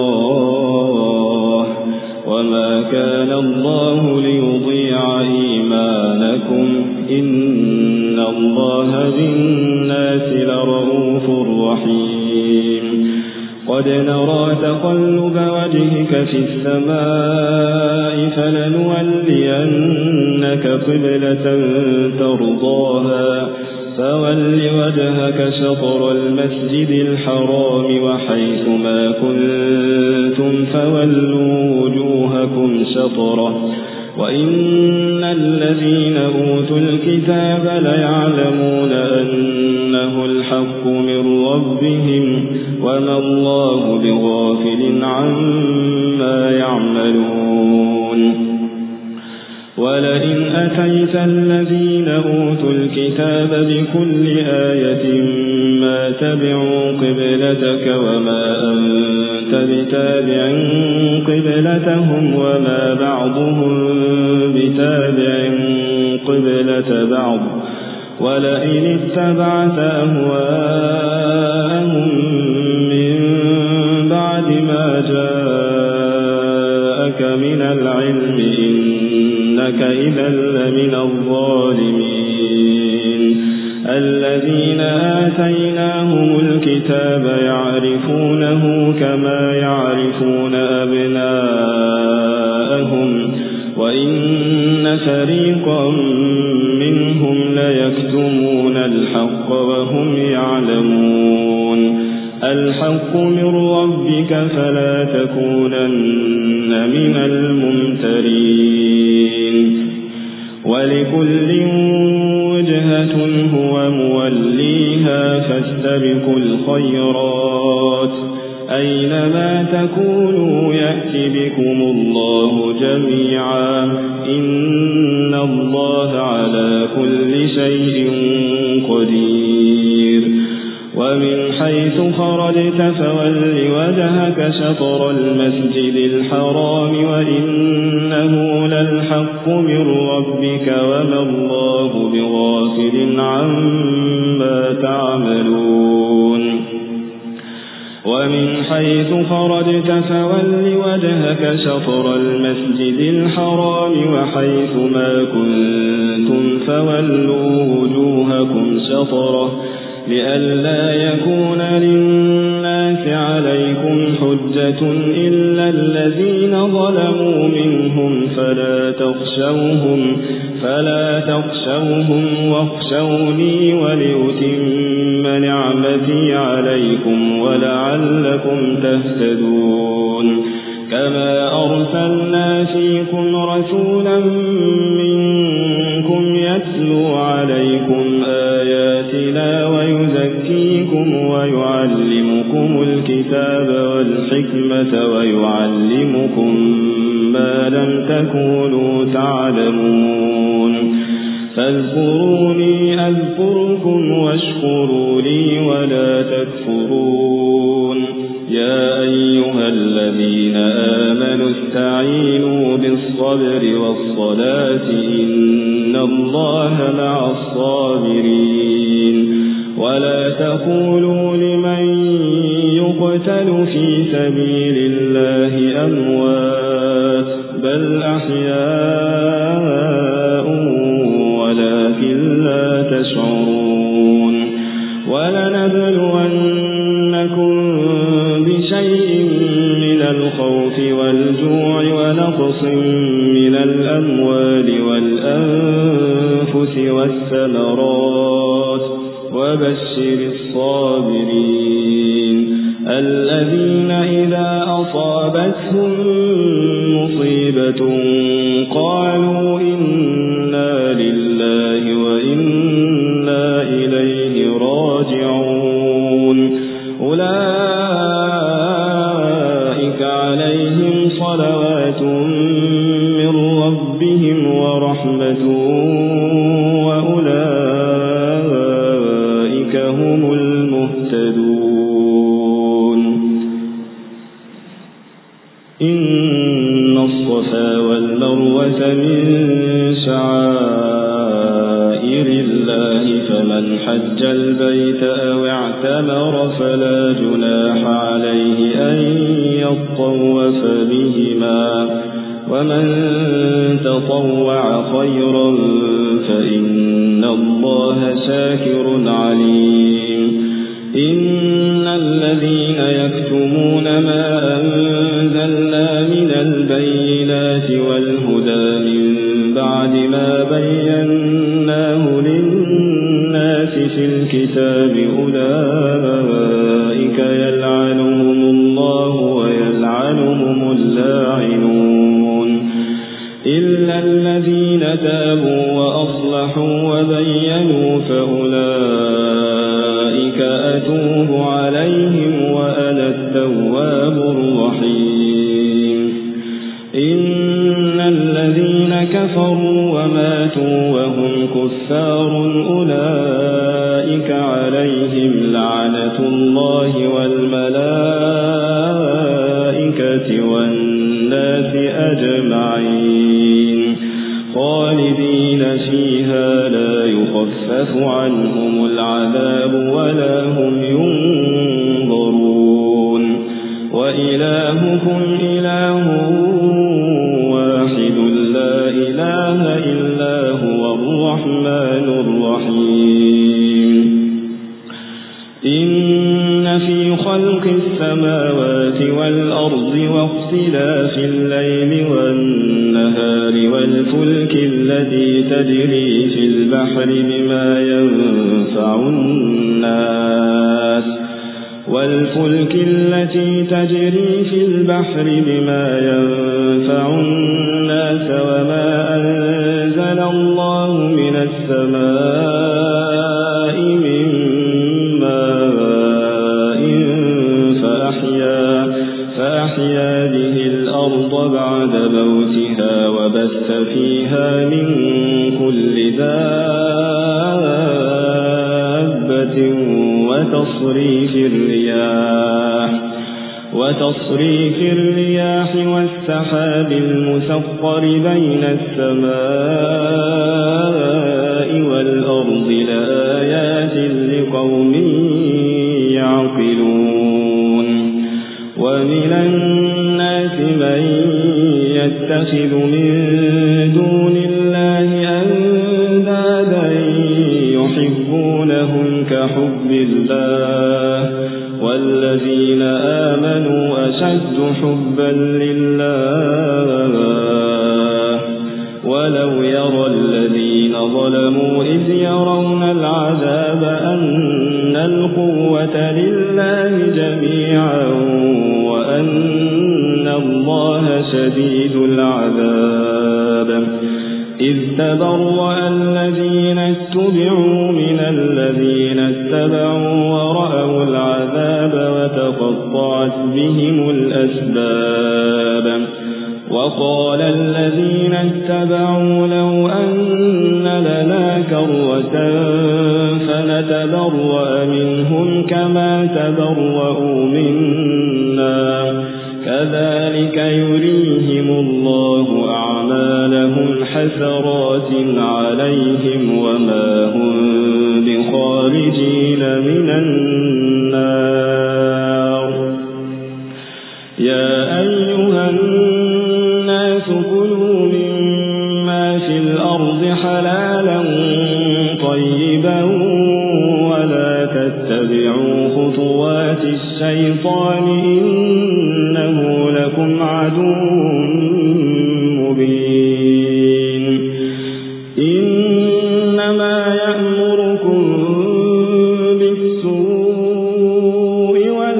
الله وما كان الله ليضيع إيمانكم إن الله بالناس لرؤوف رحيم قد نرى تقلب وجهك في السماء فلنولينك قبلة ترضاها فول وجهك شطر المسجد الحرام وحيث ما كنتم فولوا وجوهكم شطره وإن الذين أوتوا الكتاب ليعلمون أنه الحق من ربهم وما الله بغافل عما يعملون ولئن أتيت الذين أوتوا الكتاب بكل آية ما تبعوا قبلتك وما أنت بتابع قبلتهم وما بعضهم بتابع قبلة بعض ولئن اتبعت أهواءهم من بعد ما جاءك من العلم إنك إذا لمن الظالمين الذين آتيناهم الكتاب يعرفونه كما يعرفون أبناءهم وإن فريقا منهم ليكتمون الحق وهم يعلمون الحق من ربك فلا تكونن من الممترين ولكل وجهة هو موليها فاستبقوا الخيرات أينما تكونوا يأتي بكم الله جميعا إن الله على كل شيء قدير ومن حيث خرجت فول وجهك شطر المسجد الحرام وإنه للحق من ربك وما الله بغافل عما تعملون ومن حيث خرجت فول وجهك شطر المسجد الحرام وحيث ما كنتم فولوا وجوهكم شطره لئلا يكون للناس عليكم حجة إلا الذين ظلموا منهم فلا تخشوهم فلا تخشوهم واخشوني ولأتم نعمتي عليكم ولعلكم تهتدون كما أرسلنا فيكم رسولا منكم يتلو عليكم آياتنا ويزكيكم ويعلمكم الكتاب والحكمة ويعلمكم ما لم تكونوا تعلمون فاذكروني أذكركم واشكروا لي ولا تكفرون يا أيها الذين آمنوا استعينوا بالصبر والصلاة إن الله مع الصابرين ولا تقولوا لمن يقتل في سبيل الله أموات بل أحياء ولكن لا تشعرون ولنبلونكم بشيء من الخوف والجوع ونقص من الأموال والأنفس والثمرات وبشر الصابرين الذين إذا أصابتهم مصيبة قالوا إنا لله وإنا إليه راجعون أولئك عليهم صلوات من ربهم ورحمة وأولئك هم المهتدون إن الصفا والمروة من شعائر الله فمن حج البيت أو اعتمر فلا جناح عليه أن يطوف بهما ومن تطوع خيرا فإن الله شاكر عليم إن الذين يكتمون ما أنزلنا من البينات والهدى من بعد ما بيناه للناس في الكتاب أولئك يلعنهم الله ويلعنهم اللاعنون إلا الذين تابوا وأصلحوا وبينوا فأولئك أتوب عليهم وأنا التواب الرحيم إن الذين كفروا وماتوا وهم كفار أولئك عليهم لعنة الله والملائكة والناس أجمعين خالدين فيها لا يخفف عنهم العذاب ولا هم ينظرون وإلهكم إله واحد لا إله إلا هو الرحمن الرحيم إن في خلق السماوات والأرض واختلاف الليل والنهار والفلك التي تجري في البحر بما ينفع الناس والفلك التي تجري في البحر بما ينفع الناس وما أنزل الله من السماء من ماء فأحيا, فأحيا به الأرض بعد موتها وبث فيها من كل دابة وتصريف الرياح وتصريف الرياح والسحاب المسخر بين السماء والأرض لآيات لقوم يعقلون ومن الناس من يتخذ من دون الله أندادا يحبونهم كحب الله والذين آمنوا أشد حبا لله ولو يرى الذين ظلموا إذ يرون العذاب أن القوة لله جميعا وأن الله شديد العذاب إذ تبرأ الذين اتبعوا من الذين اتبعوا ورأوا العذاب وتقطعت بهم الأسباب وقال الذين اتبعوا لو أن لنا كرة فنتبرأ منهم كما تبرأوا منا كذلك يريهم الله أعمالهم حسرات عليهم وما هم بخارجين من النار يا أيها الناس كلوا مما في الأرض حلالا طيبا ولا تتبعوا خطوات الشيطان إنه لكم عدو مبين إنما يأمركم بالسوء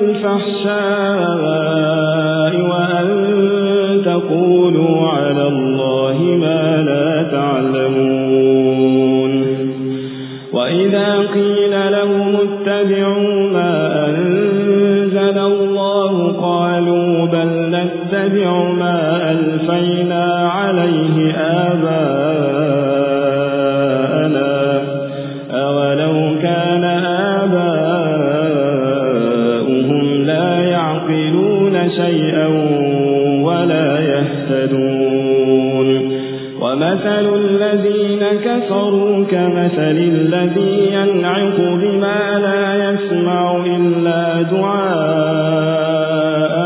والفحشاء وأن تقولوا على الله ما لا تعلمون وإذا قيل لهم اتبعوا ما أنزل الله قالوا بل نتبع ما ألفينا عليه آباءنا أولو كان آباؤهم لا يعقلون شيئا ولا يهتدون ومثل الذين كفروا كمثل الذي ينعق بما لا يسمع إلا دعاء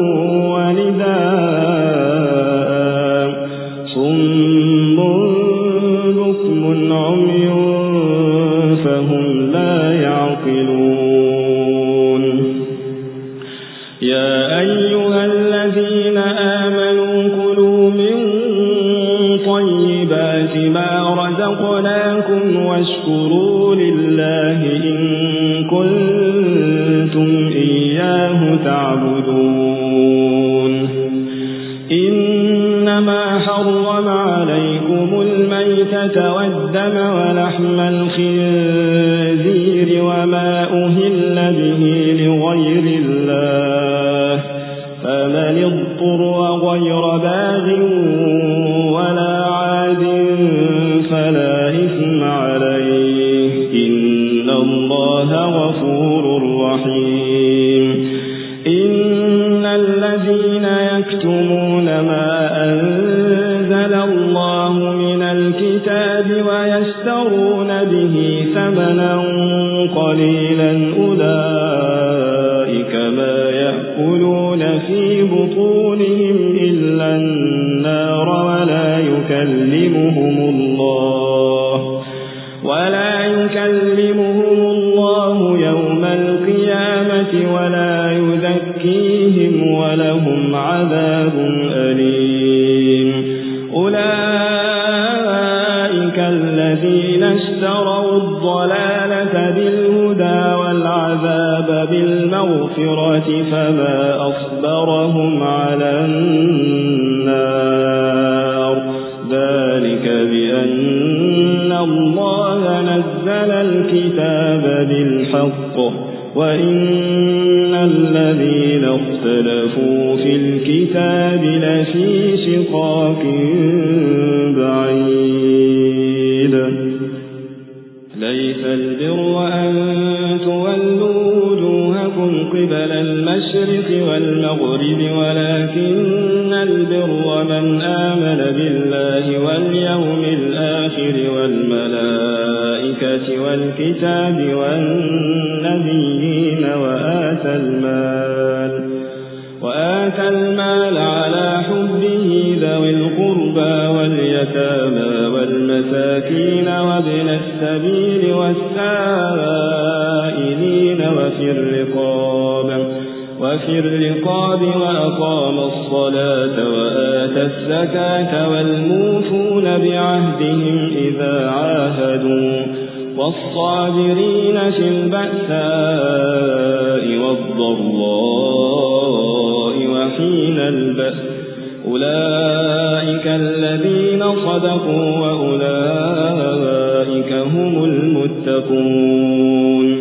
ونداء صم بكم عمي فهم لا يعقلون يا أيها الذين آمنوا كلوا من طيبات ما رزقناكم واشكروا لله إن كنتم إياه تعبدون إنما حرم عليكم الميتة والدم ولحم الخنزير وما أهل به لغير الله فمن اضطر غير باغ ولا عاد فلا إثم عليه إن الله غفور رحيم إن الذين يكتمون ما أنزل الله من الكتاب ويشترون به ثمنا قليلا أولئك ما يأكلون في بطونهم إلا النار ولا يكلمهم الله ولا يكلمهم الله يوم القيامة اشتروا الضلالة بالهدى والعذاب بالمغفرة فما أصبرهم على النار ذلك بأن الله نزل الكتاب بالحق وإن الذين اختلفوا في الكتاب لفي شقاق بعيد ليس البر أن تولوا وجوهكم قبل المشرق والمغرب ولكن البر من آمن بالله واليوم الآخر والملائكة والكتاب والنبيين وآتى المال وآتى المال على حبه ذوي القربى واليتامى والمساكين وابن السبيل والسائلين وفي الرقاب وفي الرقاب وأقام الصلاة وآتى الزكاة والموفون بعهدهم إذا عاهدوا والصابرين في البأساء والضراء وحين البأس أولئك الذين صدقوا وأولئك هم المتقون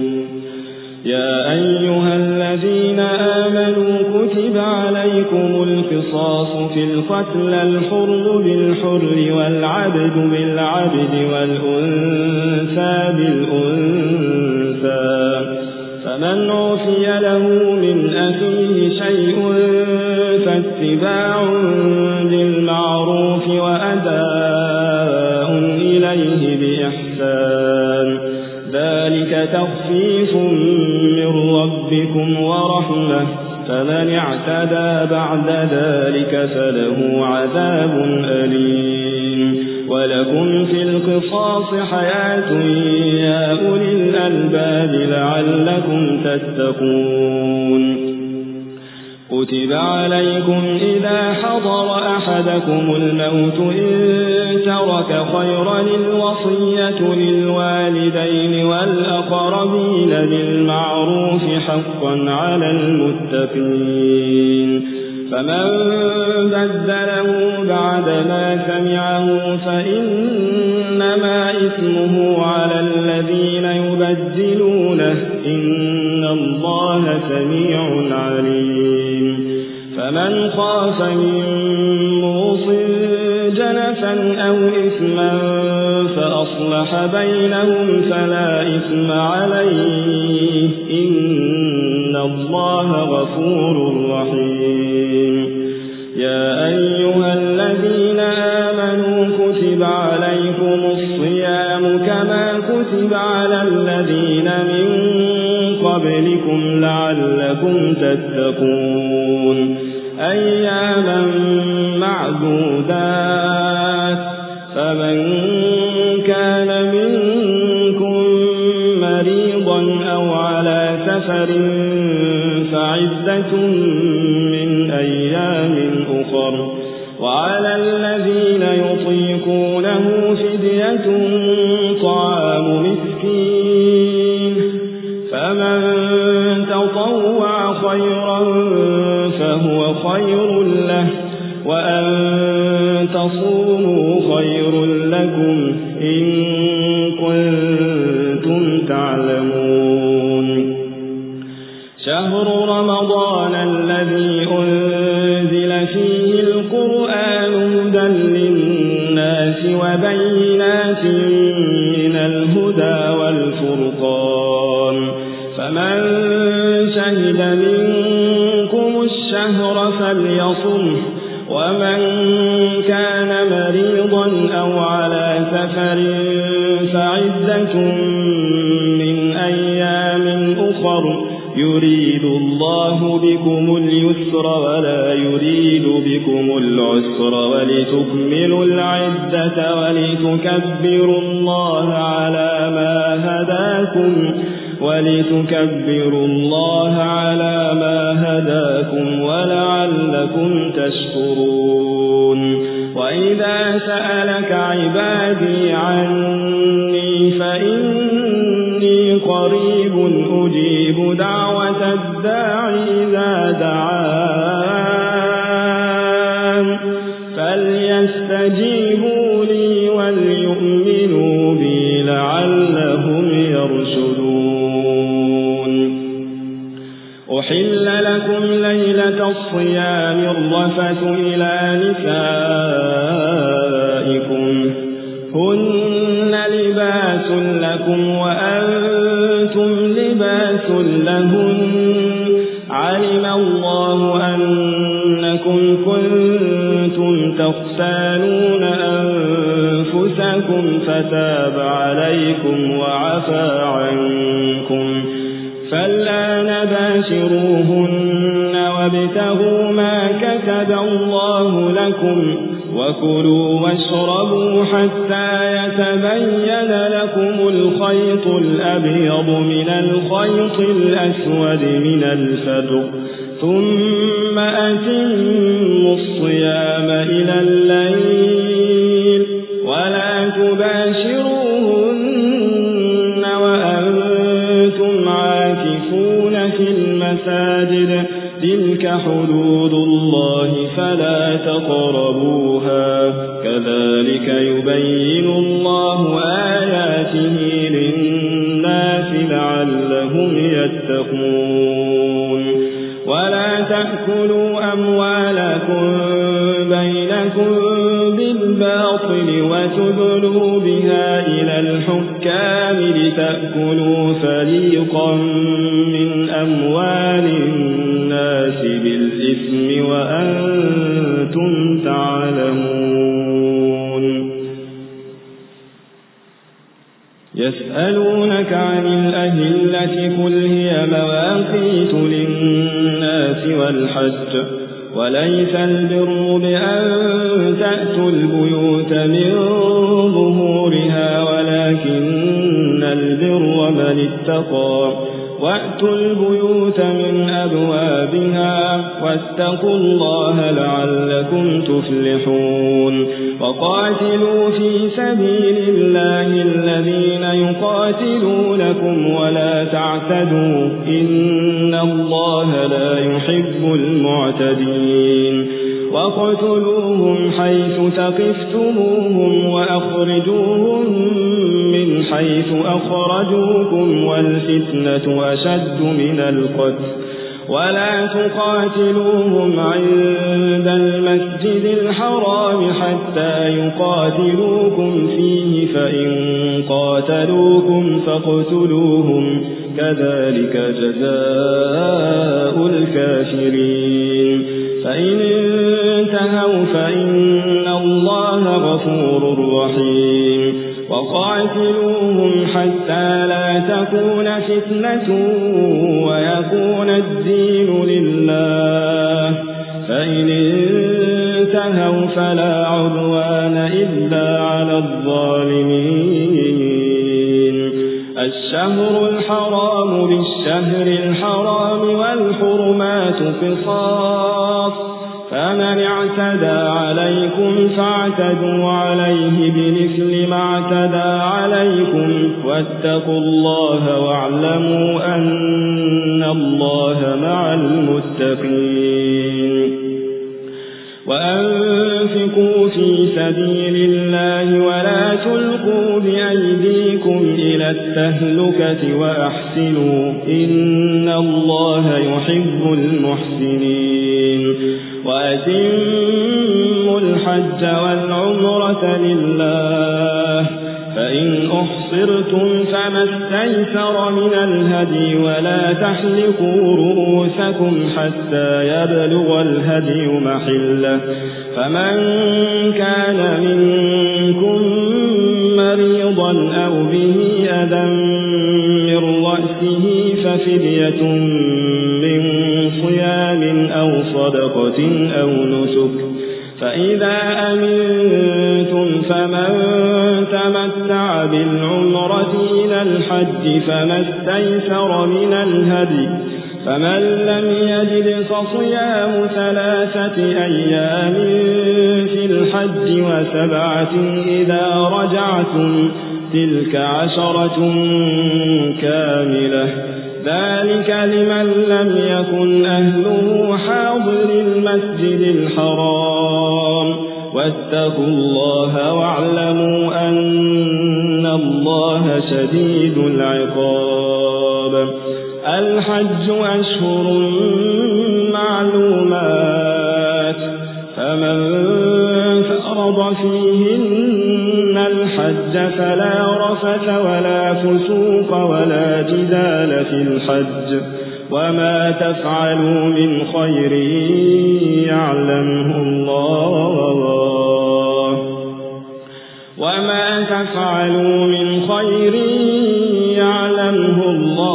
يا أيها الذين آمنوا كتب عليكم القصاص في القتل الحر بالحر والعبد بالعبد والأنثى بالأنثى فمن عفي له من أخيه شيء فاتباع بالمعروف وأداء إليه بإحسان ذلك تخفيف من ربكم ورحمة فمن اعتدى بعد ذلك فله عذاب أليم ولكم في القصاص حياة يا أولي الألباب لعلكم تتقون كتب عليكم إذا حضر أحدكم الموت إن ترك خيرا الوصية للوالدين والأقربين بالمعروف حقا على المتقين فمن بدله بعدما سمعه فإنما إثمه على الذين يبدلونه إن الله سميع عليم فمن خاف من موص جنفا أو إثما فأصلح بينهم فلا إثم عليه إن الله غفور رحيم يا أيها الذين آمنوا كتب عليكم الصيام كما كتب على الذين من قبلكم لعلكم تتقون أياما معدودات فمن كان منكم مريضا أو على سفر فعدة من أيام أخر وعلى الذين يطيقونه فدية طعام مسكين فمن تطوع خيرا فهو خير له وأن تصوموا خير لكم إن كنتم تعلمون شهر رمضان الذي أنزل فيه القرآن هدى للناس وبينات من الهدى والفرقان فمن شهد منكم الشهر فليصم ومن كان مريضا أو على سفر فعدة من أيام أخر يريد الله بكم اليسر ولا يريد بكم العسر ولتكملوا العدة ولتكبروا الله على ما هداكم ولتكبروا الله على ما هداكم ولعلكم تشكرون وإذا سألك عبادي عني فإني قريب أجيب دعوة الداعي إذا دعان فليستجيبوا لي وليؤمنوا بي لعلهم يرشدون. أحل لكم ليلة الصيام الرفث إلى نسائكم هن لباس لكم وأنتم لباس لهن علم الله أنكم كنتم تختانون أنفسكم فتاب عليكم وعفى عنكم فالآن باشروهن وابتغوا ما كتب الله لكم وكلوا واشربوا حتى يتبين لكم الخيط الأبيض من الخيط الأسود من الفجر ثم أتموا الصيام إلى الليل ولا تباشروهن وأنتم عاكفون في المساجد تلك حدود الله فلا تقربوها كذلك يبين الله آياته للناس لعلهم يتقون. ولا تأكلوا أموالكم بينكم بالباطل وتدلوا بها إلى الحكام لتأكلوا فريقا من أموال الناس بالإثم وأنتم تعلمون. يسألونك عن الأهلة قل هي مواقيت للناس والحج وليس البر بأن تأتوا البيوت من ظهورها ولكن البر من اتقى وأتوا البيوت من أبوابها واتقوا الله لعلكم تفلحون. وقاتلوا في سبيل الله الذين يقاتلونكم ولا تعتدوا إن الله لا يحب المعتدين. وقتلوهم حيث ثقفتموهم وأخرجوهم من حيث أخرجوكم والفتنة أشد من القتل ولا تقاتلوهم عند المسجد الحرام حتى يقاتلوكم فيه فإن قاتلوكم فاقتلوهم كذلك جزاء الكافرين. فإن انتهوا فإن الله غفور رحيم. وقاتلوهم حتى لا تكون فتنة ويكون الدين لله فإن انتهوا فلا عدوان إلا على الظالمين. الشهر الحرام بالشهر الحرام والحرمات قصاص فمن اعتدى عليكم فاعتدوا عليه بمثل ما اعتدى عليكم واتقوا الله واعلموا أن الله مع المتقين. وأنفقوا في سبيل الله ولا تلقوا بأيديكم إلى التهلكة وأحسنوا إن الله يحب المحسنين. وأتموا الحج والعمرة لله فإن أحصرتم فما استيسر من الهدي ولا تحلقوا رؤوسكم حتى يبلغ الهدي محله فمن كان منكم مريضا أو به أذى من رأسه ففدية من صيام أو صدقة أو نسك فإذا أمنتم فمن تمتع بالعمرة إلى الحج فما استيسر من الهدي فمن لم يجد فصيام ثلاثة أيام في الحج وسبعة إذا رجعتم تلك عشرة كاملة ذلك لمن لم يكن أهله حاضر المسجد الحرام واتقوا الله واعلموا أن الله شديد العقاب الحج أشهر معلومات فمن فرض فيهن الحج فلا رفث ولا فسوق ولا جدال في الحج وما تفعلوا من خير يعلمه الله وما تفعلوا من خير يعلمه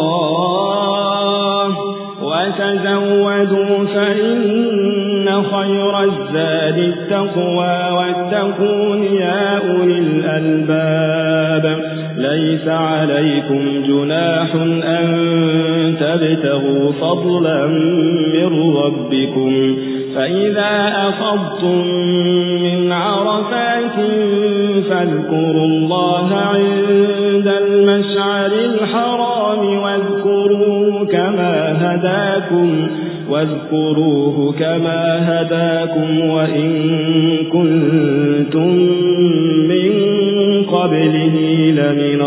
الله وتزودوا فإن خير الزاد التقوى واتقون يا أولي الألباب ليس عليكم جناح أن تبتغوا فضلا من ربكم فإذا أفضتم من عرفات فاذكروا الله عند المشعر الحرام واذكروه كما هداكم واذكروه كما هداكم وإن كنتم من قبله لمن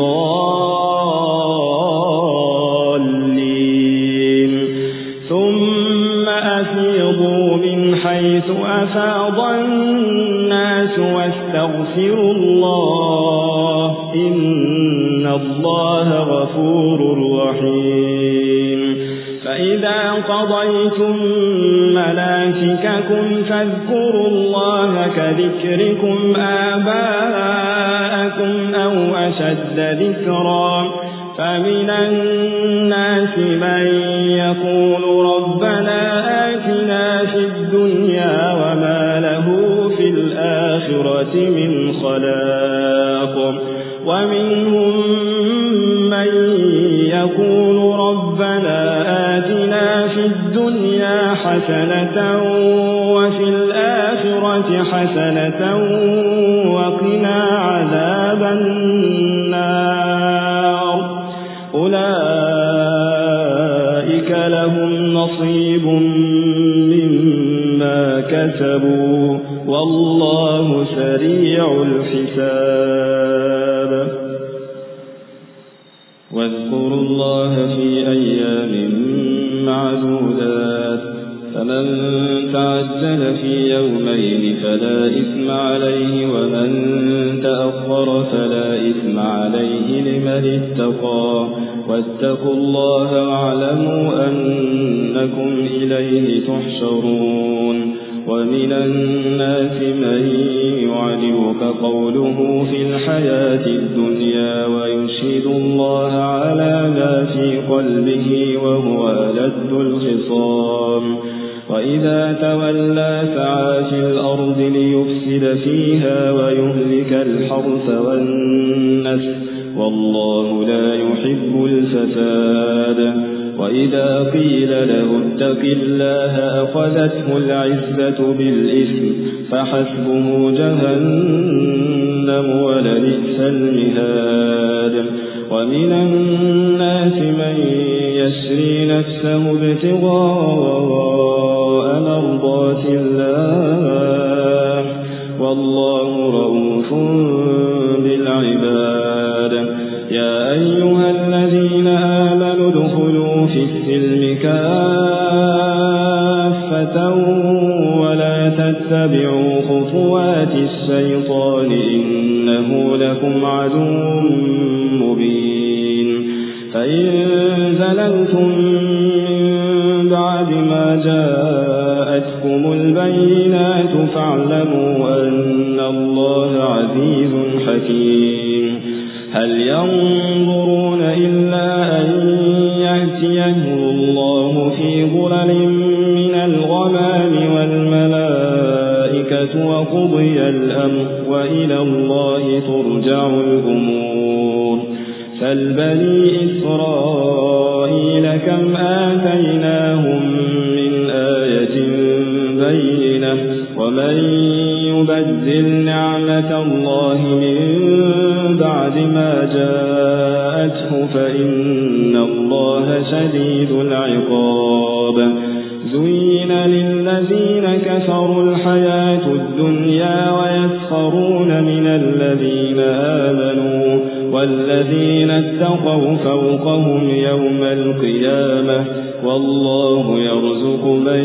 الضالين ثم أفيضوا من حيث أفاض الناس واستغفروا الله إن الله غفور رحيم فإذا قضيتم مناسككم فاذكروا الله كذكركم آباءكم أو أشد ذكرا فمن الناس من يقول ربنا آتنا في الدنيا وما له في الآخرة من خلاق ومنهم من يقول ربنا آتنا في الدنيا حسنة وفي الآخرة حسنة وقنا عذاب النار أولئك لهم نصيب مما كسبوا والله سريع الحساب واذكروا الله في أيام معدودات فمن تعجل في يومين فلا إثم عليه ومن تأخر فلا إثم عليه لمن اتقى واتقوا الله واعلموا أنكم إليه تحشرون ومن الناس من يعجبك قوله في الحياة الدنيا ويشهد الله على ما في قلبه وهو ألد الخصام وإذا تولى سعى في الأرض ليفسد فيها ويهلك الحرث والنسل والله لا يحب الفساد وإذا قيل له اتق الله أخذته العزة بالإثم فحسبه جهنم ولبئس المهاد ومن الناس من يشري نفسه ابتغاء مرضات الله والله رؤوف بالعباد يا أيها الذين آمنوا ادخلوا في السلم كافة ولا تتبعوا خطوات الشيطان إنه لكم عدو مبين فإن زللتم من بعد ما جاءتكم البينات فاعلموا أن الله عزيز حكيم هل ينظرون إلا أن يأتيهم الله في ظلل من الغمام والملائكة وقضي الأمر وإلى الله ترجع الأمور فالبني إسرائيل كم آتيناهم من آية بينة ومن يبدل نعمة الله من بعد ما جاءته فإن الله شديد العقاب. زين للذين كفروا الحياة الدنيا ويسخرون من الذين آمنوا والذين اتقوا فوقهم يوم القيامة والله يرزق من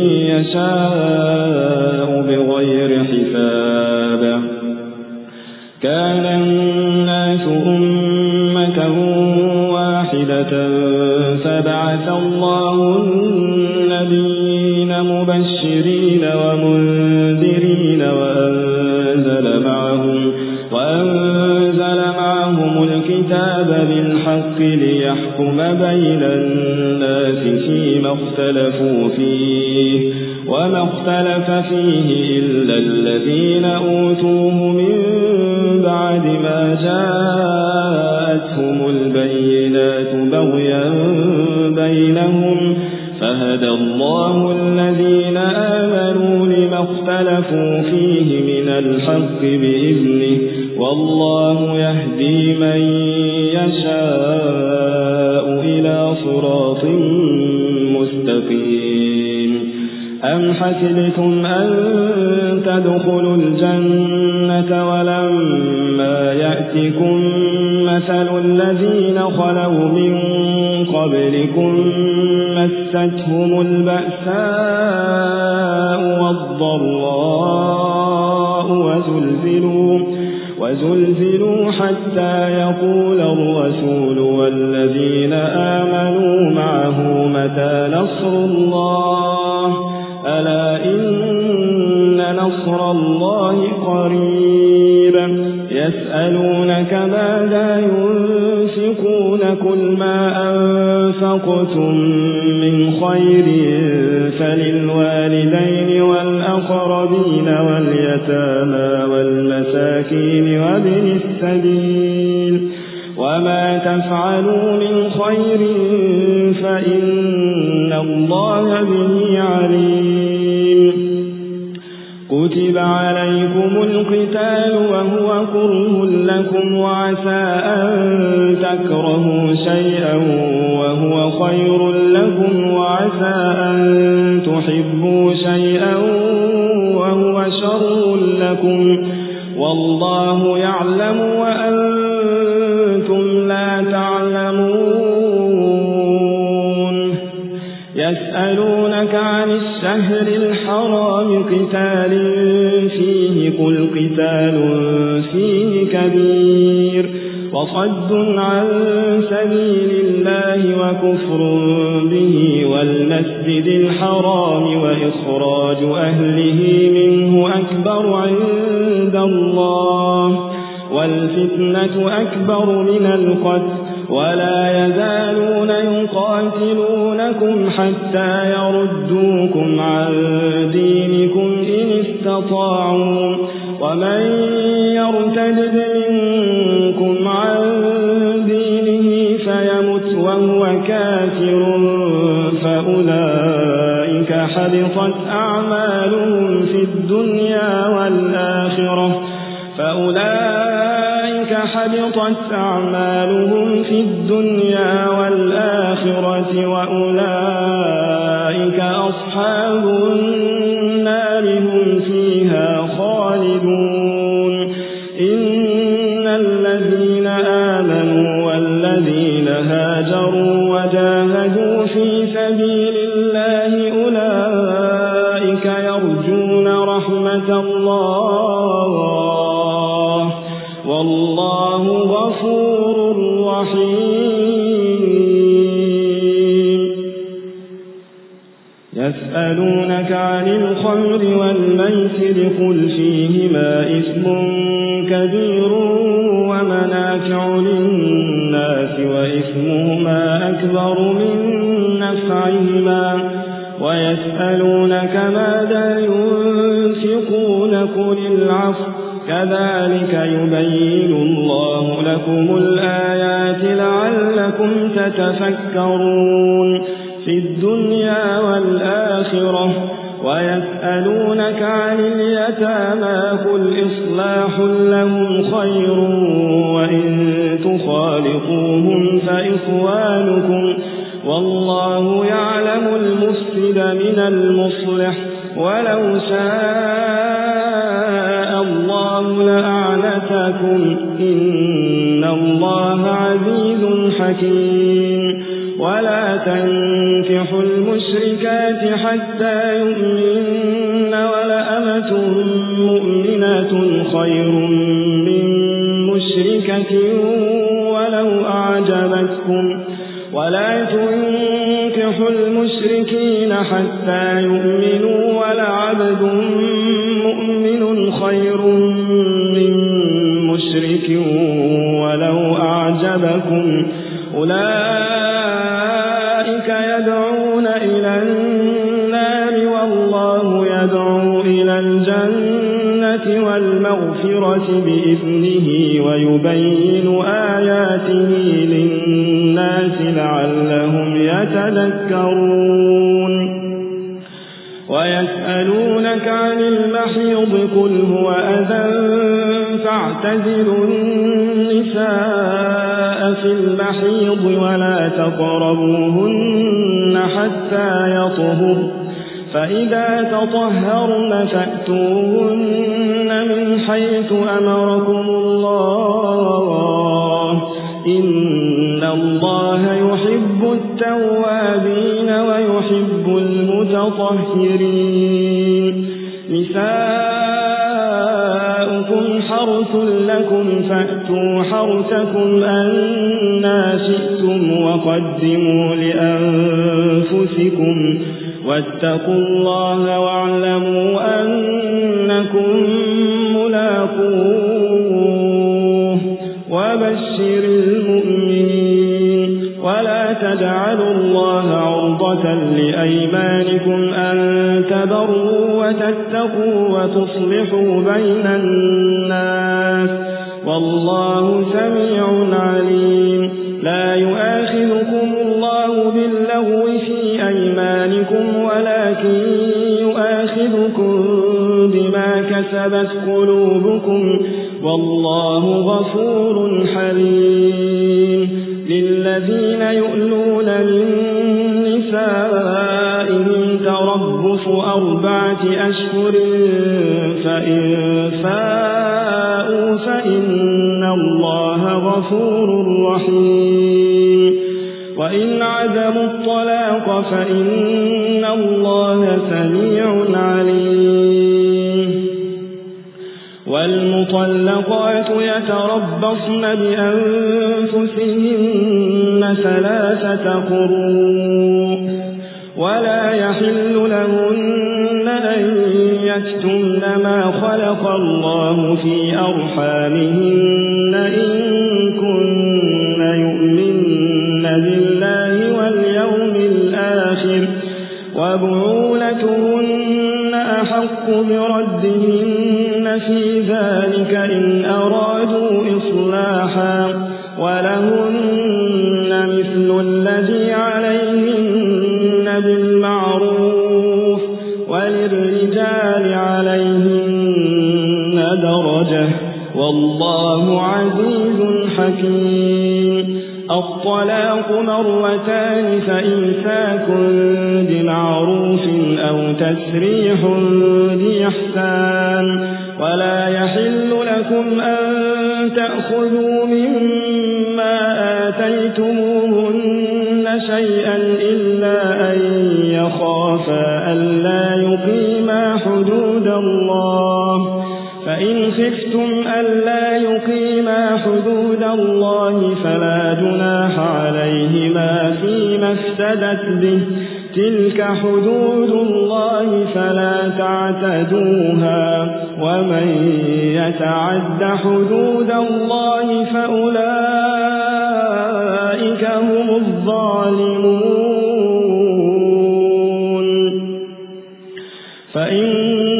يشاء بغير حساب. كان الناس أمة واحدة فبعث الله النبيين مبشرين ومنذرين وأنزل معهم, وأنزل معهم الكتاب بالحق ليحكم بين الناس فيما اختلفوا فيه وما اختلف فيه إلا الذين أوتوه من بعد ما جاءتهم البينات بغيا بينهم فهدى الله الذين آمنوا لما اختلفوا فيه من الحق بإذنه والله يهدي من يشاء إلى صراط مستقيم. أم حسبتم أن تدخلوا الجنة ولما يأتكم مثل الذين خلوا من قبلكم مستهم البأساء والضراء وزلزلوا, وزلزلوا حتى يقول الرسول والذين آمنوا معه متى نصر الله ألا إن نصر الله قريب. يسألونك ماذا ينفقون قل ما أنفقتم من خير فللوالدين والأقربين واليتامى والمساكين وابن السبيل وما تفعلوا من خير فإن الله به عليم. كتب عليكم القتال وهو كره لكم وعسى أن تكرهوا شيئا وهو خير لكم وعسى أن تحبوا شيئا وهو شر لكم والله يعلم وأنتم لا تعلمون. يسألونك عن الشهر الحرام قتال فيه قل قتال فيه كبير وصد عن سبيل الله وكفر به والمسجد الحرام وإخراج أهله منه أكبر عند الله والفتنة أكبر من القتل ولا يزالون يقاتلونكم حتى يردوكم عن دينكم إن استطاعوا ومن يرتد منكم عن دينه فيمت وهو كافر فأولئك حبطت أعمالهم في الدنيا والآخرة فأولئك حبطت أعمالهم في الدنيا والآخرة وأولئك أصحاب النار هم فيها خالدون. إن الذين آمنوا والذين هاجروا وجاهدوا في سبيل الله أولئك يرجون رحمة الله والله غفور رحيم. يسألونك عن الخمر والميسر قل فيهما إثم كبير ومنافع للناس وإثمهما أكبر من نفعهما ويسألونك ماذا ينفقون قل العفو كذلك يبين الله لكم الآيات لعلكم تتفكرون في الدنيا والآخرة. ويسألونك عن اليتامى قل إصلاح لهم خير تخالطوهم فإخوانكم والله يعلم المفسد من المصلح ولو شاء الله لأعنتكم إن الله عزيز حكيم ولا تنكحوا المشركات حتى يؤمنن ولأمة مؤمنة خير من مشركة ولو أعجبتكم ولا تنكحوا المشركين حتى يؤمنوا ولعبد مؤمن خير من مشرك ولو أعجبكم أولئك يدعون إلى النار والله يدعو إلى الجنة والمغفرة بإذنه ويبين آياته للناس لعلهم يتذكرون ويسألونك عن المحيض قل هو أذى فاعتزلوا النساء في المحيض ولا تقربوهن حتى يطهر فإذا تطهرن فأتوهن من حيث أمركم الله إن الله يحب التوابين ويحب المتطهرين نساؤكم حرث لكم فأتوا حرثكم أنى شئتم وقدموا لأنفسكم واتقوا الله واعلموا أنكم ملاقوه وبشر المؤمنين ولا تجعلوا الله عرضة لأيمانكم أن تبروا وتتقوا وتصلحوا بين الناس والله سميع عليم لا يؤاخذكم الله باللغو في أيمانكم ولكن يؤاخذكم بما كسبت قلوبكم والله غفور حليم للذين يؤلون من نسائهم تربص أربعة أشهر فإن فاءوا فإن الله غفور رحيم وإن عزموا الطلاق فإن الله سميع عليم والمطلقات يتربصن بأنفسهن ثلاثة قروء ولا يحل لهن أن يكتمن ما خلق الله في أرحامهن إن كن يؤمن بالله واليوم الآخر وبعولتهن أحق بردهن في ذلك إن أرادوا إصلاحا ولهن مثل الذي عليهن بالمعروف وللرجال عليهن درجة والله عزيز حكيم الطلاق مرتان فإمساك بمعروف أو تسريح بإحسان ولا يحل لكم أن تأخذوا مما آتيتموهن شيئا إلا أن يخافا ألا يقيما حدود الله فإن خفتم ألا يقيما حدود الله فلا جناح عليهما فيما افتدت به تلك حدود الله فلا تعتدوها ومن يتعد حدود الله فأولئك هم الظالمون فإن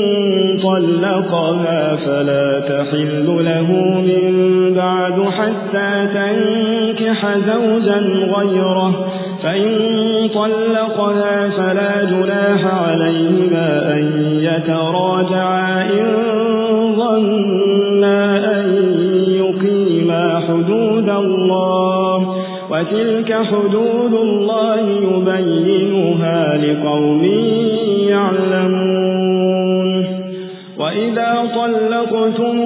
طلقها فلا تحل له من بعد حتى تنكح زوجا غيره فإن طلقها فلا جناح عليهما أن يتراجعا إن ظنا أن يقيما حدود حدود الله وتلك حدود الله يبينها لقوم يعلمون وإذا طلقتم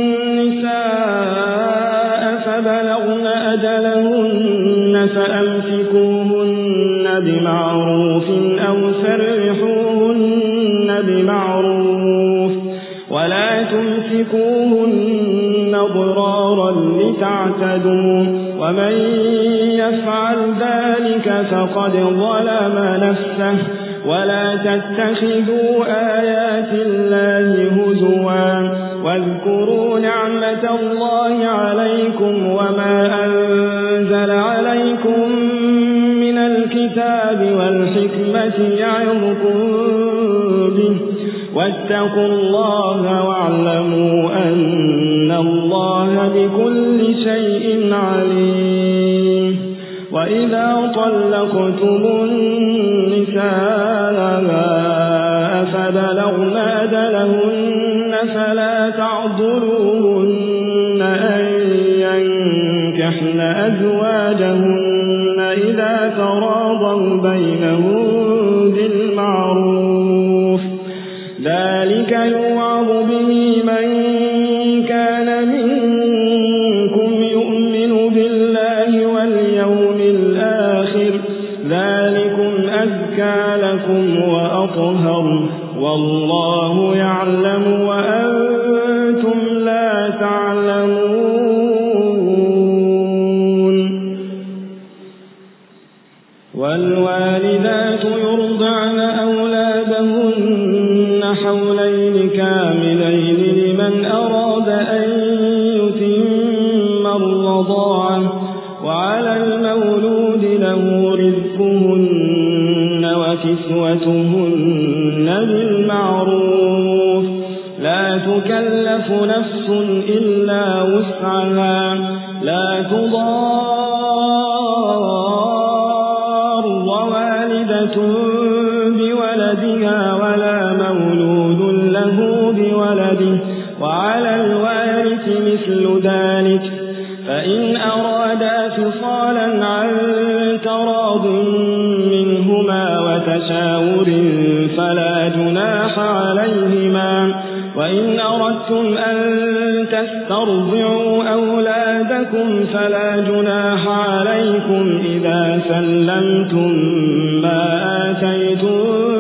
النساء فبلغن أجلهن فأمسكوهن بمعروف أو سرحوهن بمعروف ولا تمسكوهن ضرارا لتعتدوا ومن يفعل ذلك فقد ظلم نفسه ولا تتخذوا آيات الله هزوا واذكروا نعمة الله عليكم وما أنزل عليكم من الكتاب والحكمة يعظكم به واتقوا الله واعلموا أن الله بكل شيء عليم وإذا طلقتم النساء فبلغن أجلهن فلا تعضلوهن أن ينكحن أزواجهن إذا تراضوا بينهم بالمعروف ذلك يوعظ به من كان منكم يؤمن بالله واليوم الآخر ذلكم أزكى لكم وأطهر والله يعلم وأنتم لا تعلمون والوالدات يرضعن أولادهن حولين كاملين لمن أراد أن يتم الرضاعة وعلى المولود له رزقهن وكسوتهن بالمعروف لا تكلف نفس إلا وسعها لا تضار والدة بولدها ولا مولود له بولده وعلى الوارث مثل ذلك فإن أرادا فصالا عن تراض منهما وتشاور فلا جناح عليهما وإن أردتم أن تسترضعوا أولادكم فلا جناح عليكم إذا سلمتم ما آتيتم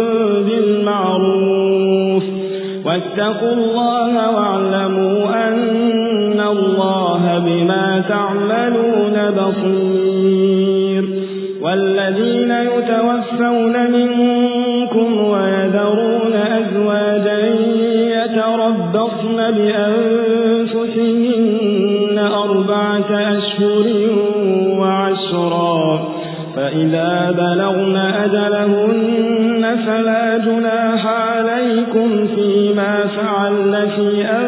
بالمعروف واتقوا الله واعلموا أن الله بما تعملون بصير والذين يتوفون منكم ويذرون أزواجا يتربصن بأنفسهن أربعة أشهر وعشرا فإذا بلغن أجلهن فلا جناح عليكم فيما فعلن في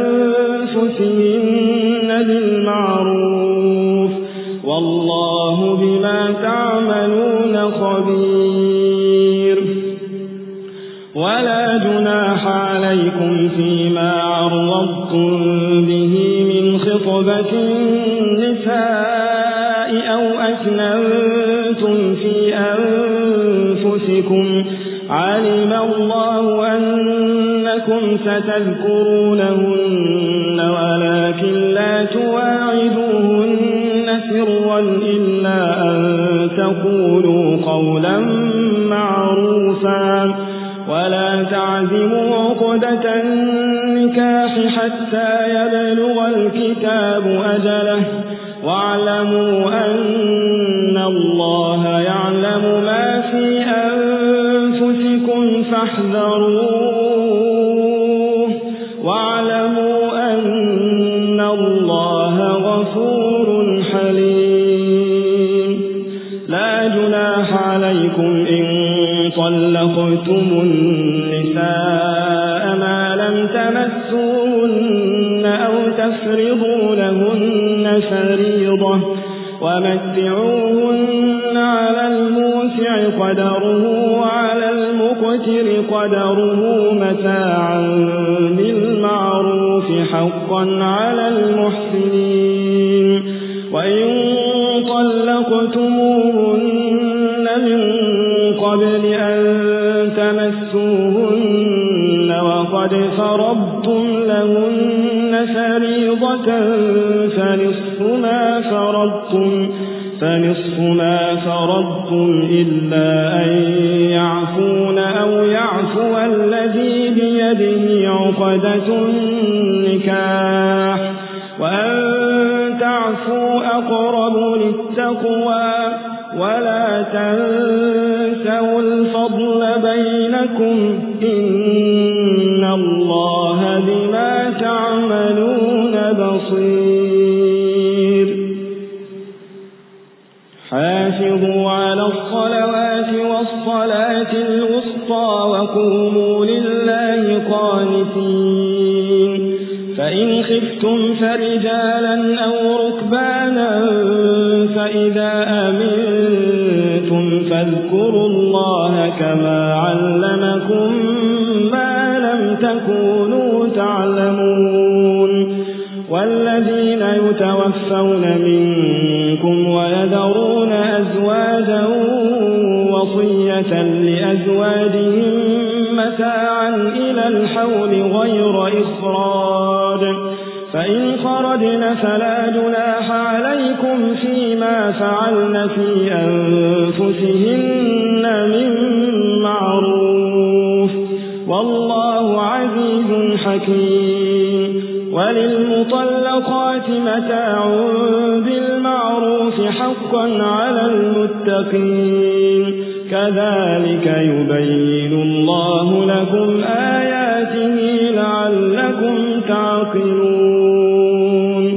أنفسهن بالمعروف والله بما تعملون خبير ولا جناح عليكم فيما عرضتم به من خطبة النساء أو أكننتم في أنفسكم علم الله أنكم ستذكرونهن ولكن لا تواعدوهن سرا إلا أن تقولوا قولا معروفا ولا تعزموا عقدة النكاح حتى يبلغ الكتاب أجله واعلموا أن الله يعلم ما في أنفسكم فاحذروه واعلموا أن الله غفور حليم لا جناح عليكم إن طلقتم النساء ما لم تمسوهن أو تفرضوا لهن فريضة ومتعوهن على الموسع قدره وعلى المقتر قدره متاعا بالمعروف حقا على المحسنين وإن طلقتموهن من قبل أن تمسوهن وقد فرضتم لهن فريضة فنصف ما فرضتم فنصف ما فرضتم إلا أن يعفون أو يعفو الذي بيده عقدة النكاح وأن تعفوا أقرب للتقوى ولا تنسوا الفضل بينكم إن الله بما تعملون بصير حافظوا على الصلوات والصلاة الوسطى وقوموا لله قانتين فإن خفتم فرجالا أو ركبانا فإذا أمنتم فاذكروا الله كما علمكم ما لم تكونوا تعلمون والذين يتوفون منكم ويذرون أزواجا وصية لأزواجهم متاعا إلى الحول غير إخراج فإن خرجن فلا جناح عليكم فيما فعلن في أنفسهن من معروف والله عزيز حكيم وللمطلقات متاع بالمعروف حقا على المتقين كذلك يبين الله لكم آياته لعلكم تعقلون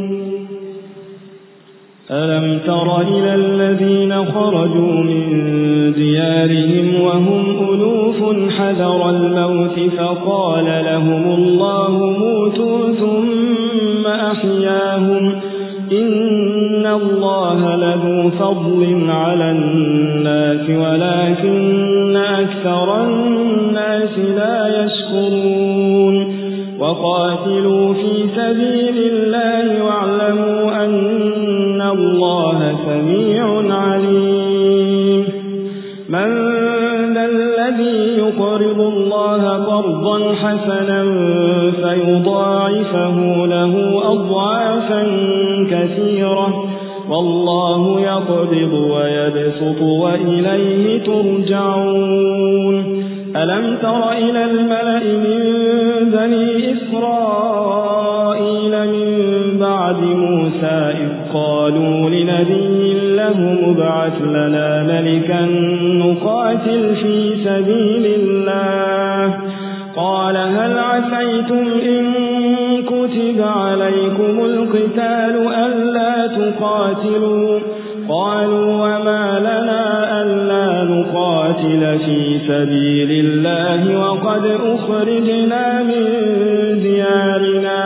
ألم تر إلى الذين خرجوا من ديارهم وهم ألوف حذر الموت فقال لهم الله موتوا ثم أحياهم إن الله لذو فضل على الناس ولكن أكثر الناس لا يشكرون وقاتلوا في سبيل الله واعلموا أن الله سميع عليم من ذا الذي يقرض الله قرضا حسنا فيضاعفه له أضعافا كثيرة والله يقبض ويبسط وإليه ترجعون ألم تر إلى الملأ من بني إسرائيل من بعد موسى إذ قالوا لنبي له مبعث لنا ملكا نقاتل في سبيل الله قال هل عسيتم إن كتب عليكم القتال ألا تقاتلوا قالوا وما لنا ألا نقاتل في سبيل الله وقد أخرجنا من ديارنا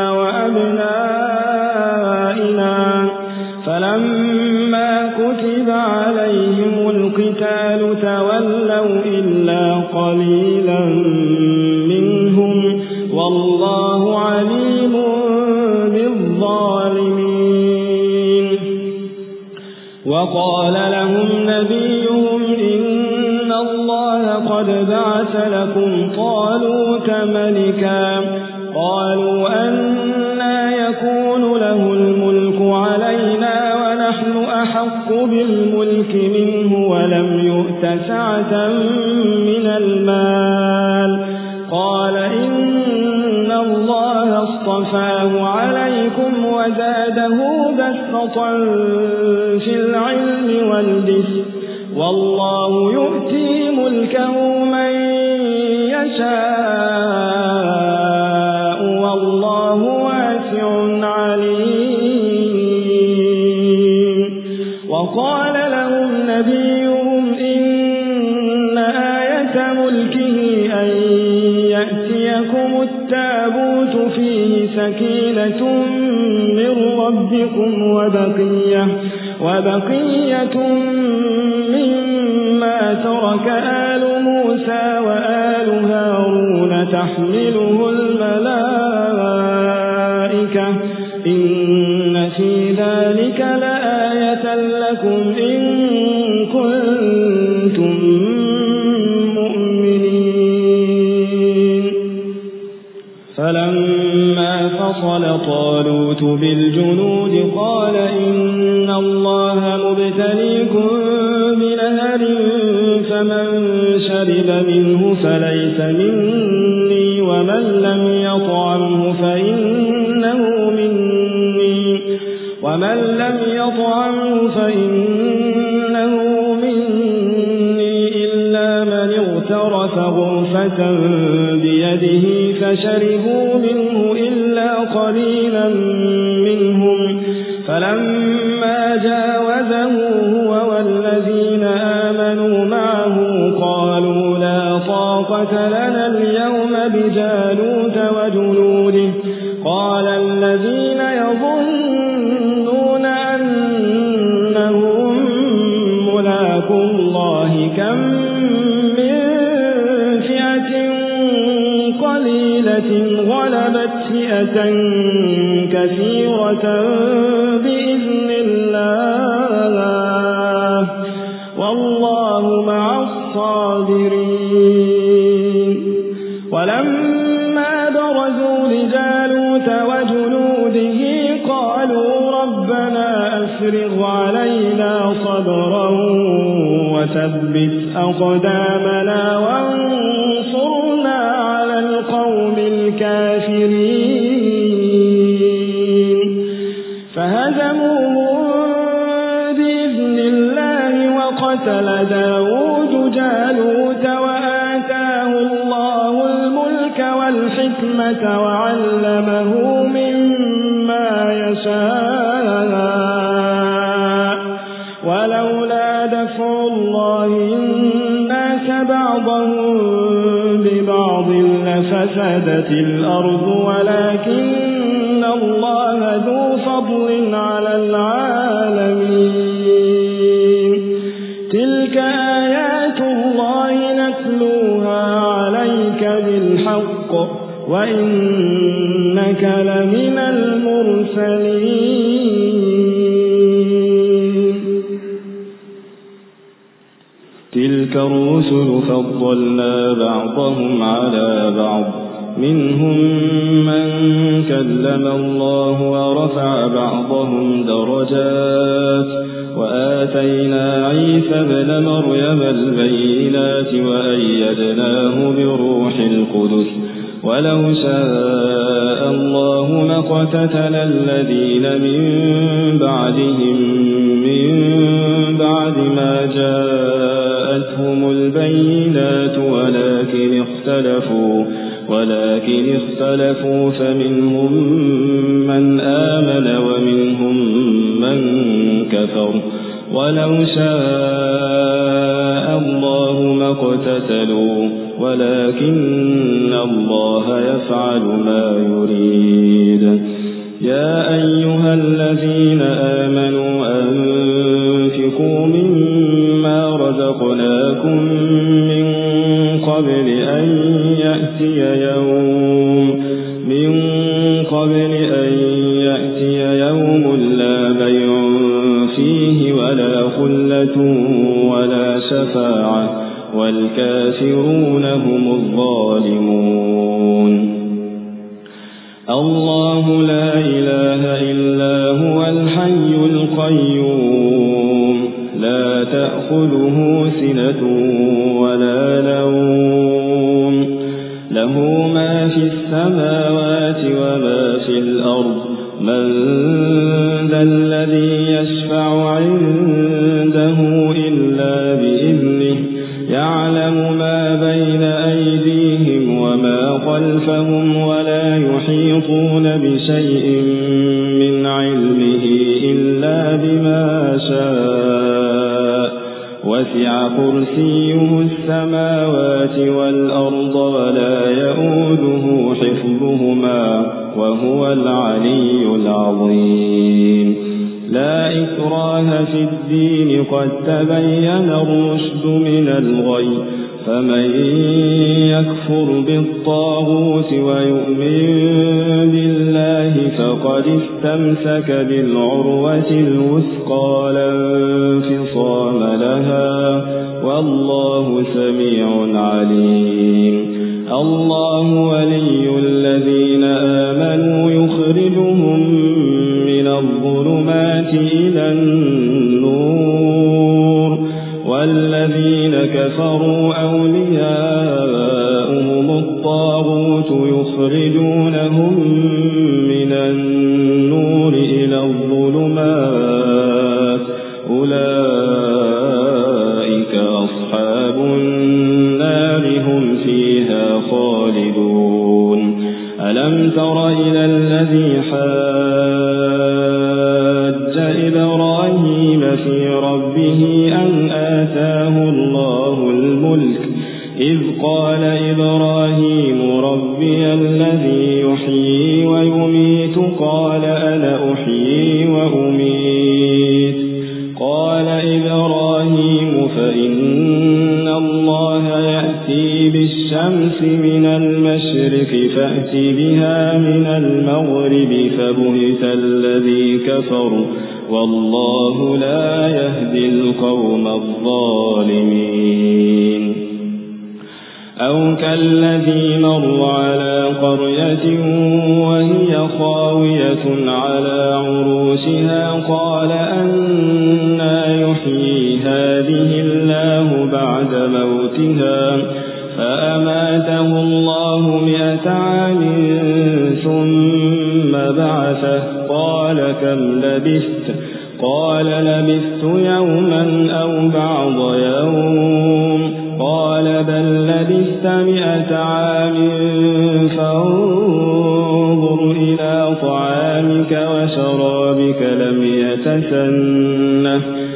وأبنائنا فلما كتب عليهم القتال تولوا إلا قليلا منهم والله عليم بالظالمين وقال لهم نبيهم إن الله قد بعث لكم طالوت ملكا قالوا أنى يكون له الملك علينا ونحن أحق بالملك منه ولم يؤت سعة من المال قال إن الله اصطفاه عليكم وزاده بسطة في العلم والجسم والله يؤتي ملكه من يشاء والله واسع عليم وقال لهم نبيهم إن آية ملكه أن يأتيكم التابوت فيه سكينة من ربكم وبقية وبقية مما ترك آل موسى وآل هارون تحمله الملائكة إن في ذلك لآية أحيط بالجنود قال إن الله مبتليكم بنهر فمن شرب منه فليس مني ومن لم يطعمه فإنه مني ومن لم يطعمه فإنه مني إلا من اغترف غرفة بيده فشربوا منه إلا قليلا منهم فلما جاوزه هو والذين آمنوا معه قالوا لا طاقة لنا اليوم بجالوت وجنوده قال الذين يظنون أنهم ملاقو الله كم من فئة قليلة غلبت فئة كثيرة بإذن الله والله مع الصابرين. ولما برزوا لجالوت وجنوده قالوا ربنا أفرغ علينا صبرا وثبت أقدامنا وانصرنا على القوم الكافرين فهزموهم بإذن الله وقتل داود جالوت وآتاه الله الملك والحكمة وعلمه مما يشاء ولولا دفع الله الناس بعضهم ببعض لفسدت الأرض ولكن الله ذو فضل على العالمين. تلك آيات الله نتلوها عليك بالحق وإنك لمن المرسلين. تلك الرسل فضلنا بعضهم على بعض منهم من كلم الله ورفع بعضهم درجات وآتينا عيسى ابن مريم البينات وأيدناه بروح القدس ولو شاء الله ما اقتتل الذين من بعدهم من بعد ما جاءتهم البينات ولكن اختلفوا ولكن اختلفوا فمنهم من آمن ومنهم من كفر ولو شاء الله ما اقتتلوا ولكن الله يفعل ما يريد. يا أيها الذين آمنوا أنفقوا مما رزقناكم من قبل أن يأتي يوم من قبل أن يأتي يوم لا بيع فيه ولا خلة ولا شفاعة والكافرون هم الظالمون. الله لا إله إلا هو الحي القيوم لا تأخذه سنة ولا نوم له ما في السماوات وما في الأرض من ذا الذي يشفع عنده إلا بإذنه يعلم ما بين أيديهم وما خلفهم ولا يحيطون بشيء من علمه إلا بما شاء وسع كرسيه السماوات والأرض ولا يؤوده حفظهما وهو العلي العظيم. لا إكراه في الدين قد تبين الرشد من الغي فمن يكفر بالطاغوت ويؤمن بالله فقد استمسك بالعروة الوثقى لا انفصام لها والله سميع عليم. الله ولي الذين آمنوا يخرجهم إلى النور والذين كفروا أولياؤهم الطاغوت يخرجونهم من النور إلى الظلمات أولئك أصحاب النار هم فيها خالدون ألم تر إلى الذي حاج إبراهيم في ربه أن آتاه الله الملك إذ قال إبراهيم ربي الذي يحيي ويميت قال أنا أحيي وأميت قال إبراهيم فإن الله يأتي بالشمس من المشرق فأت بها من المغرب فبهت الذي كفر والله لا يهدي القوم الظالمين أو كالذي مر على قرية وهي خاوية على عروشها قال أنى يحيي هذه الله بعد موتها فأماته الله مئة عام ثم بعثه قال كم لبثت قال لبثت يوما أو بعض يوم قال بل لبثت مئة عام فانظر إلى طعامك وشرابك لم يتسنه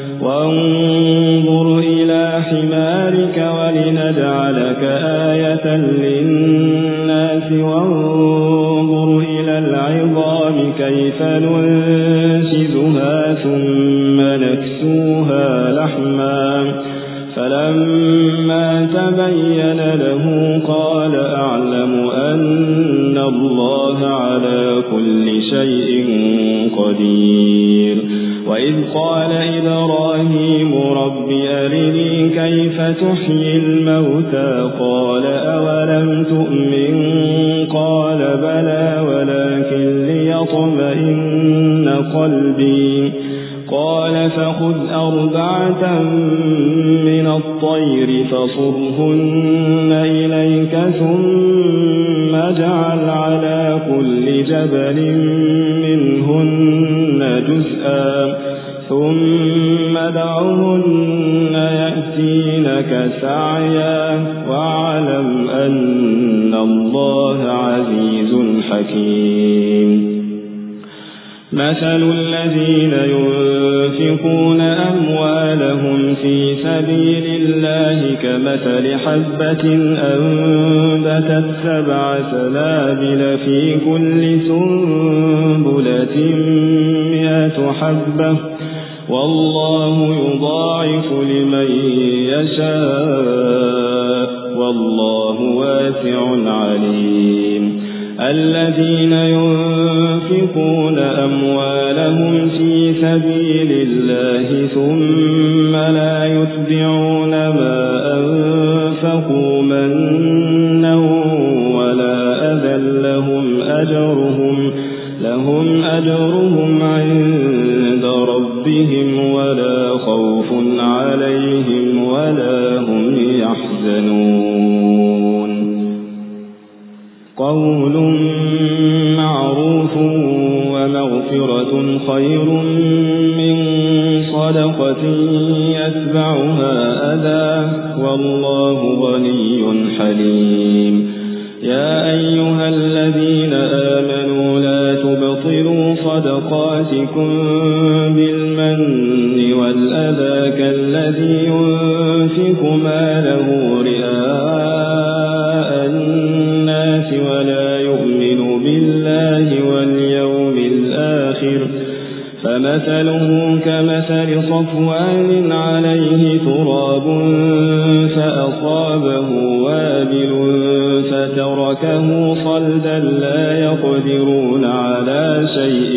وانظر إلى حمارك ولنجعلك آية للناس وانظر إلى العظام كيف ننشزها ثم نكسوها لحما فلما تبين له قال أعلم أن الله على كل شيء قدير وإذ قال إبراهيم رب أرني كيف تحيي الموتى قال أولم تؤمن قال بلى ولكن ليطمئن قلبي قال فخذ أربعة من الطير فصرهن إليك ثم اجعل على كل جبل منهن جزءا ثم دعهن يأتينك سعيا واعلم أن الله عزيز حكيم مثل الذين ينفقون أموالهم في سبيل الله كمثل حبة أنبتت سبع سنابل في كل سنبلة مئة حبة والله يضاعف لمن يشاء والله واسع عليم الذين ينفقون أموالهم في سبيل الله ثم لا يتبعون ما أنفقوا منا ولا أذى لهم أجرهم لهم أجرهم عند ربهم ولا خوف عليهم ولا هم يحزنون قول معروف ومغفرة خير من صدقة يتبعها أذى والله غني حليم يا أيها الذين آمنوا لا تبطلوا صدقاتكم بالمن والأذى كالذي ينفق ماله رئاء الناس ولا يؤمن بالله واليوم الآخر فمثله كمثل صفوان عليه تراب فأصابه وابل فتركه صلدا لا يقدرون على شيء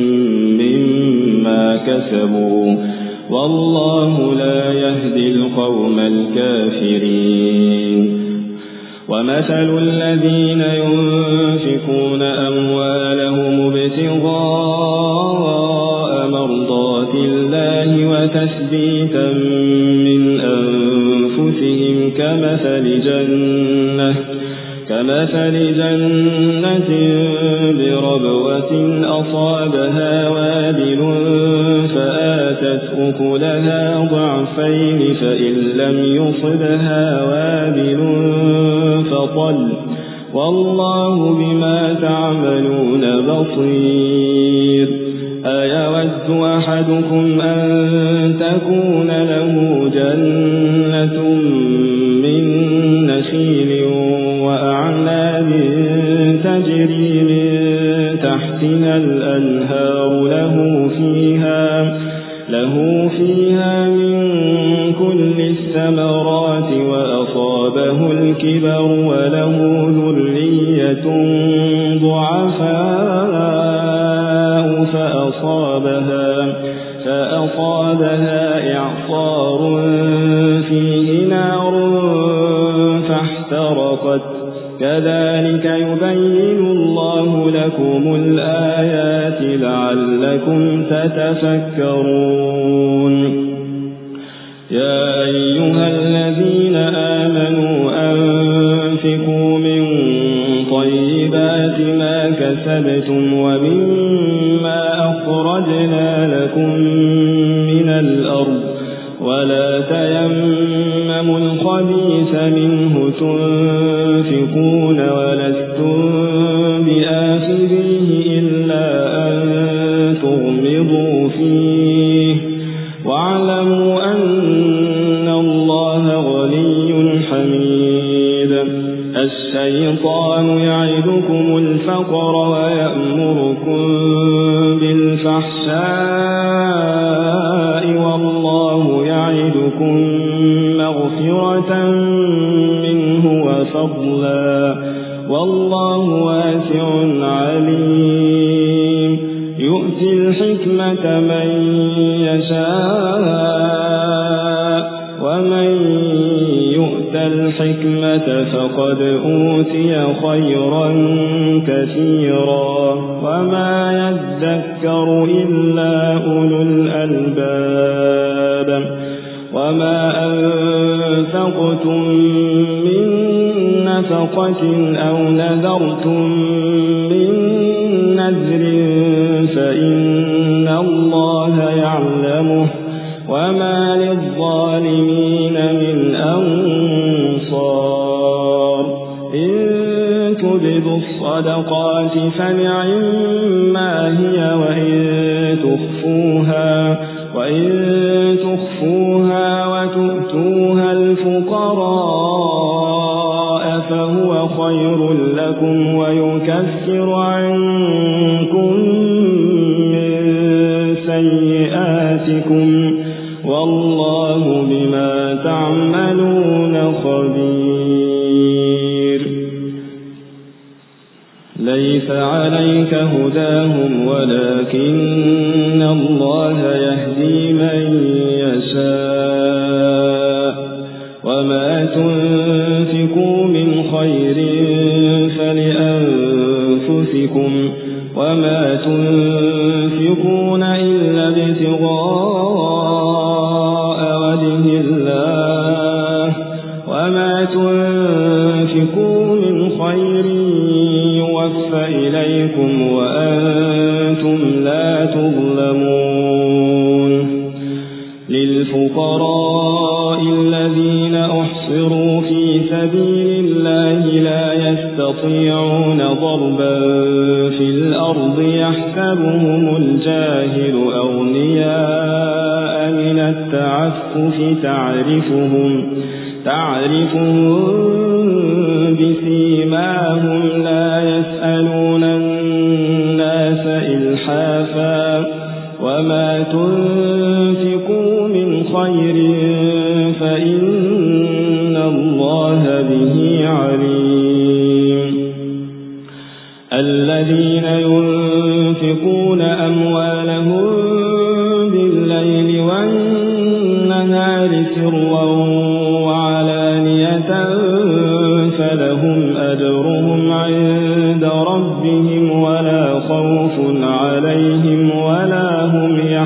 مما كسبوا والله لا يهدي القوم الكافرين ومثل الذين ينفقون أموالهم ابتغاء مرضات الله وتثبيتا من أنفسهم كمثل جنة كمثل جنة بربوة أصابها وابل فآتت أكلها ضعفين فإن لم يصبها وابل فطل والله بما تعملون بصير أيود أحدكم أن تكون له جنة من نخيل وأعناب تجري من تحتها الأنهار له فيها له فيها من كل الثمرات وأصابه الكبر وله ذرية ضعفاء فأصابها فأصابها إعصار فيه نار فاحترقت كذلك يبين الله لكم الآيات لعلكم تتفكرون يا أيها الذين آمنوا أنفقوا من طيبات ما كسبتم ومما أخرجنا لكم من الأرض ولا تيمموا الخبيث منه تنفقون ولستم بآخذيه إلا أن تغمضوا فيه واعلموا أن الله غني حميد الشيطان يعدكم الفقر ويأمركم بالفحشاء والله يعدكم مغفرة منه وفضلا والله واسع عليم يؤتي الحكمة من يشاء ومن يؤت الحكمة فقد أوتي خيرا كثيرا وما يذكر إلا أولو الألباب وما أنفقتم من نفقة أو نذرتم من نذر فإن الله يعلمه وما للظالمين من أنصار إن تبدوا الصدقات فنعما هي وإن تخفوها وإن تخفوها وتؤتوها الفقراء فهو خير لكم ويكفر عنكم من سيئاتكم والله بما تعملون خبير ليس عليك هداهم ولكن الله يهدي من يشاء وما تنفقوا من خير فلأنفسكم وما تنفقون إلا ابتغاء وجه الله وما تنفقوا من خير يوفى إليكم وأنتم لا تظلمون للفقراء الذين أحصروا في سبيل الله لا يستطيعون ضربا في الأرض يحسبهم الجاهل أغنياء من التعفف تعرفهم تعرفهم بسيماهم لا يسألون الناس إلحافا وما تنفقوا من خير فإن الله به عليم الذين ينفقون أموالهم بالليل والنهار سرا وعلانية فلهم أجرهم عند ربهم ولا خوف عليهم ولا هم يحزنون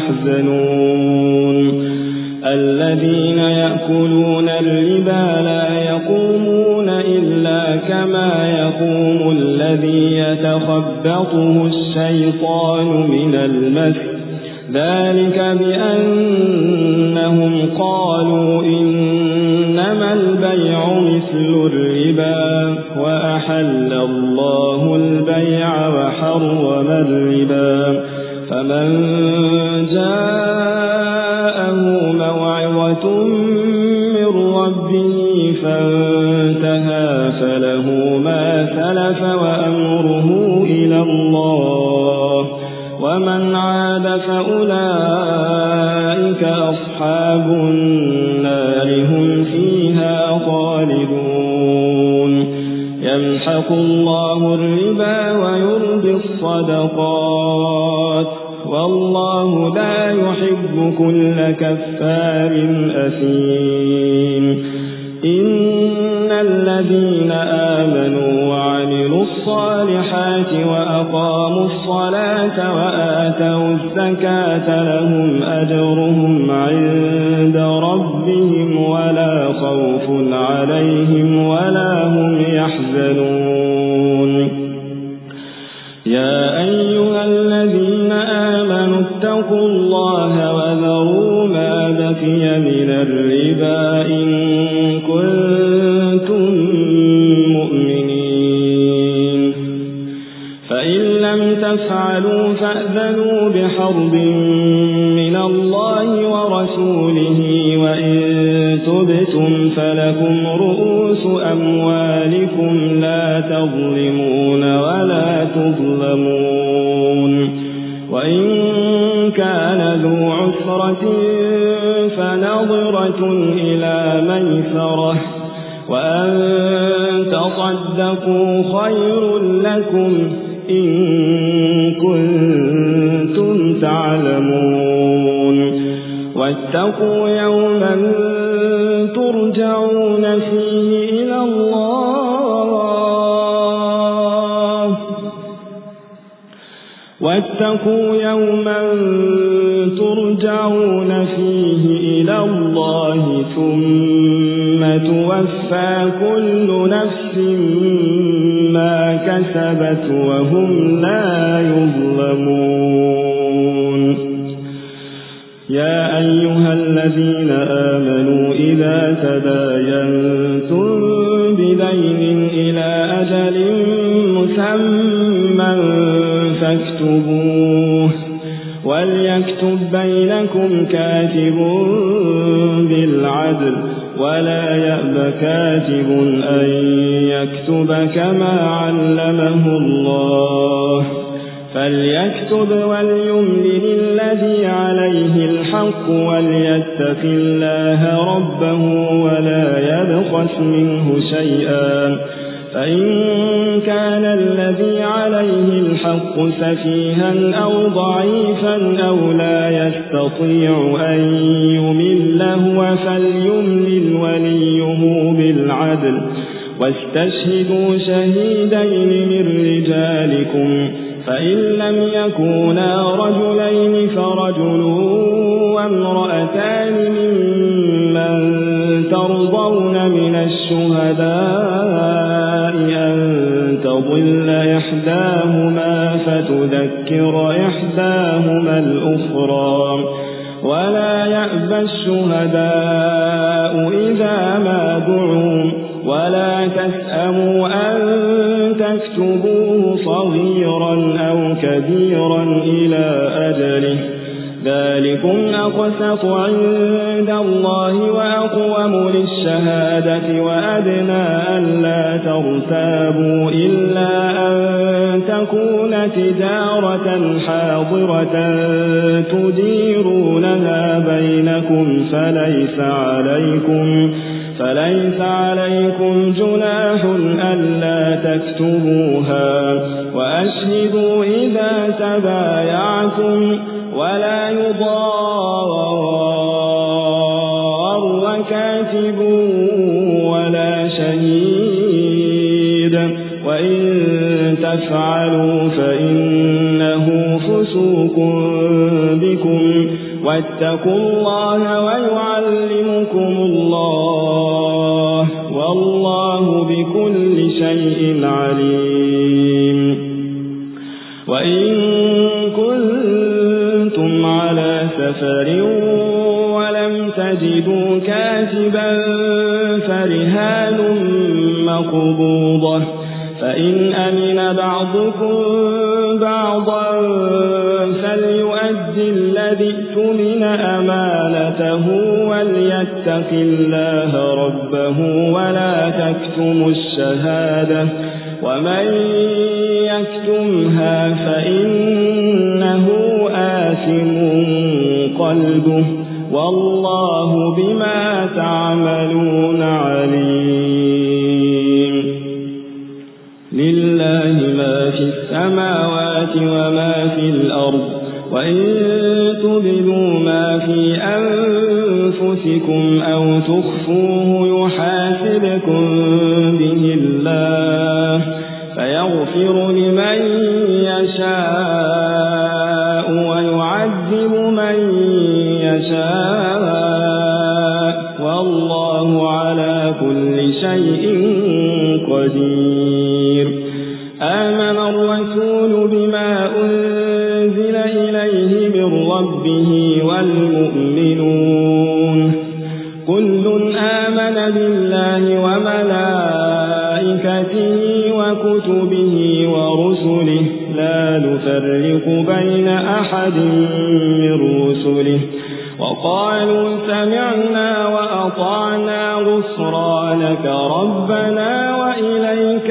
يأكلون الربا لا يقومون إلا كما يقوم الذي يتخبطه الشيطان من المس ذلك بأنهم قالوا إنما البيع مثل الربا وأحل الله البيع وحرم الربا فمن جاءه موعظة من ربه فانتهى فله ما سلف وأمره إلى الله ومن عاد فأولئك أصحاب النار هم فيها خالدون يمحق الله الربا ويربي الصدقات والله لا يحب كل كفار أثيم إن الذين آمنوا وعملوا الصالحات وأقاموا الصلاة وآتوا الزكاة لهم أجرهم عند ربهم ولا خوف عليهم ولا هم يحزنون يا أيها الذين آمنوا اتقوا الله وذروا ما بقي من الربا إن كنتم مؤمنين فإن لم تفعلوا فأذنوا بحرب من الله ورسوله وإن تبتم فلكم رؤوس أموالكم لا تظلمون ولا تظلمون وإن كان ذو عسرة فنظرة إلى ميسرة وأن تصدقوا خير لكم إن كنتم تعلمون واتقوا يوما ترجعون فيه إلى الله واتقوا يوما ترجعون فيه إلى الله ثم توفى كل نفس ما كسبت وهم لا يظلمون يا أيها الذين آمنوا إذا تداينتم بدين إلى أجل مسمى فاكتبوه وليكتب بينكم كاتب بالعدل ولا يأب كاتب أن يكتب كما علمه الله فليكتب وليملل الذي عليه الحق وليتق الله ربه ولا يبخس منه شيئا فإن كان الذي عليه الحق سفيها أو ضعيفا أو لا يستطيع أن يمل هو فليملل وليه بالعدل واستشهدوا شهيدين من رجالكم فإن لم يكونا رجلين فرجل وامرأتان ممن ترضون من الشهداء أن تضل إحداهما فتذكر إحداهما الأخرى ولا يأبى الشهداء إذا ما دعوا ولا تسأموا أن تكتبوه صغيرا أو كبيرا إلى أجله ذلكم أقسط عند الله وأقوم للشهادة وأدنى ألا ترتابوا إلا أن تكون تجارة حاضرة تديرونها بينكم فليس عليكم فليس عليكم جناح ألا تكتبوها وأشهدوا إذا تبايعتم ولا يضار كاتب ولا شهيد وإن تفعلوا فإنه فسوق بكم واتقوا الله ويعلمكم الله والله بكل شيء عليم وإن كنتم على سفر ولم تجدوا كاتبا فرهان مقبوضة فإن أمن بعضكم بعضا فليؤدي الذي اؤتمن أمانته وليتق الله ربه ولا تكتموا الشهادة ومن يكتمها فإنه آثم قلبه والله بما تعملون عليم لله ما في السماوات وما في الأرض وإن تبدوا ما في أنفسكم أو تخفوه يحاسبكم به الله فيغفر لمن يشاء ويعذب من يشاء والله على كل شيء قدير آمن الرسول بما أنزل إليه من ربه والمؤمنون كل آمن بالله وملائكته وكتبه ورسله لا نفرق بين أحد من رسله وقالوا سمعنا وأطعنا غفرانك ربنا وإليك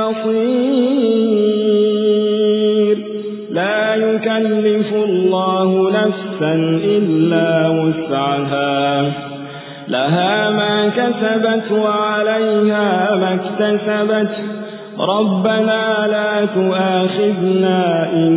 المصير لا يكلف الله نفسا إلا وسعها لها ما كسبت وعليها ما اكتسبت ربنا لا تؤاخذنا إن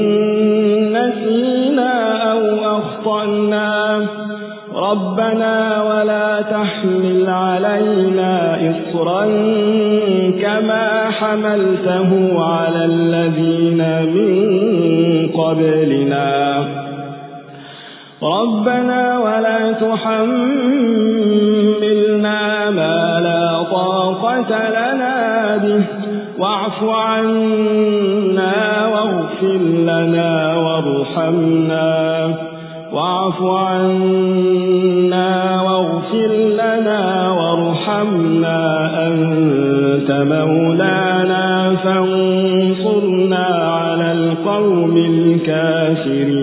نسينا أو أخطأنا ربنا ولا تحمل علينا إصرا كما حملته على الذين من قبلنا ربنا ولا تحملنا ما لا طاقة لنا به واعف عنا واغفر لنا وارحمنا واعف عنا واغفر لنا وارحمنا أنت مولانا فانصرنا على القوم الكافرين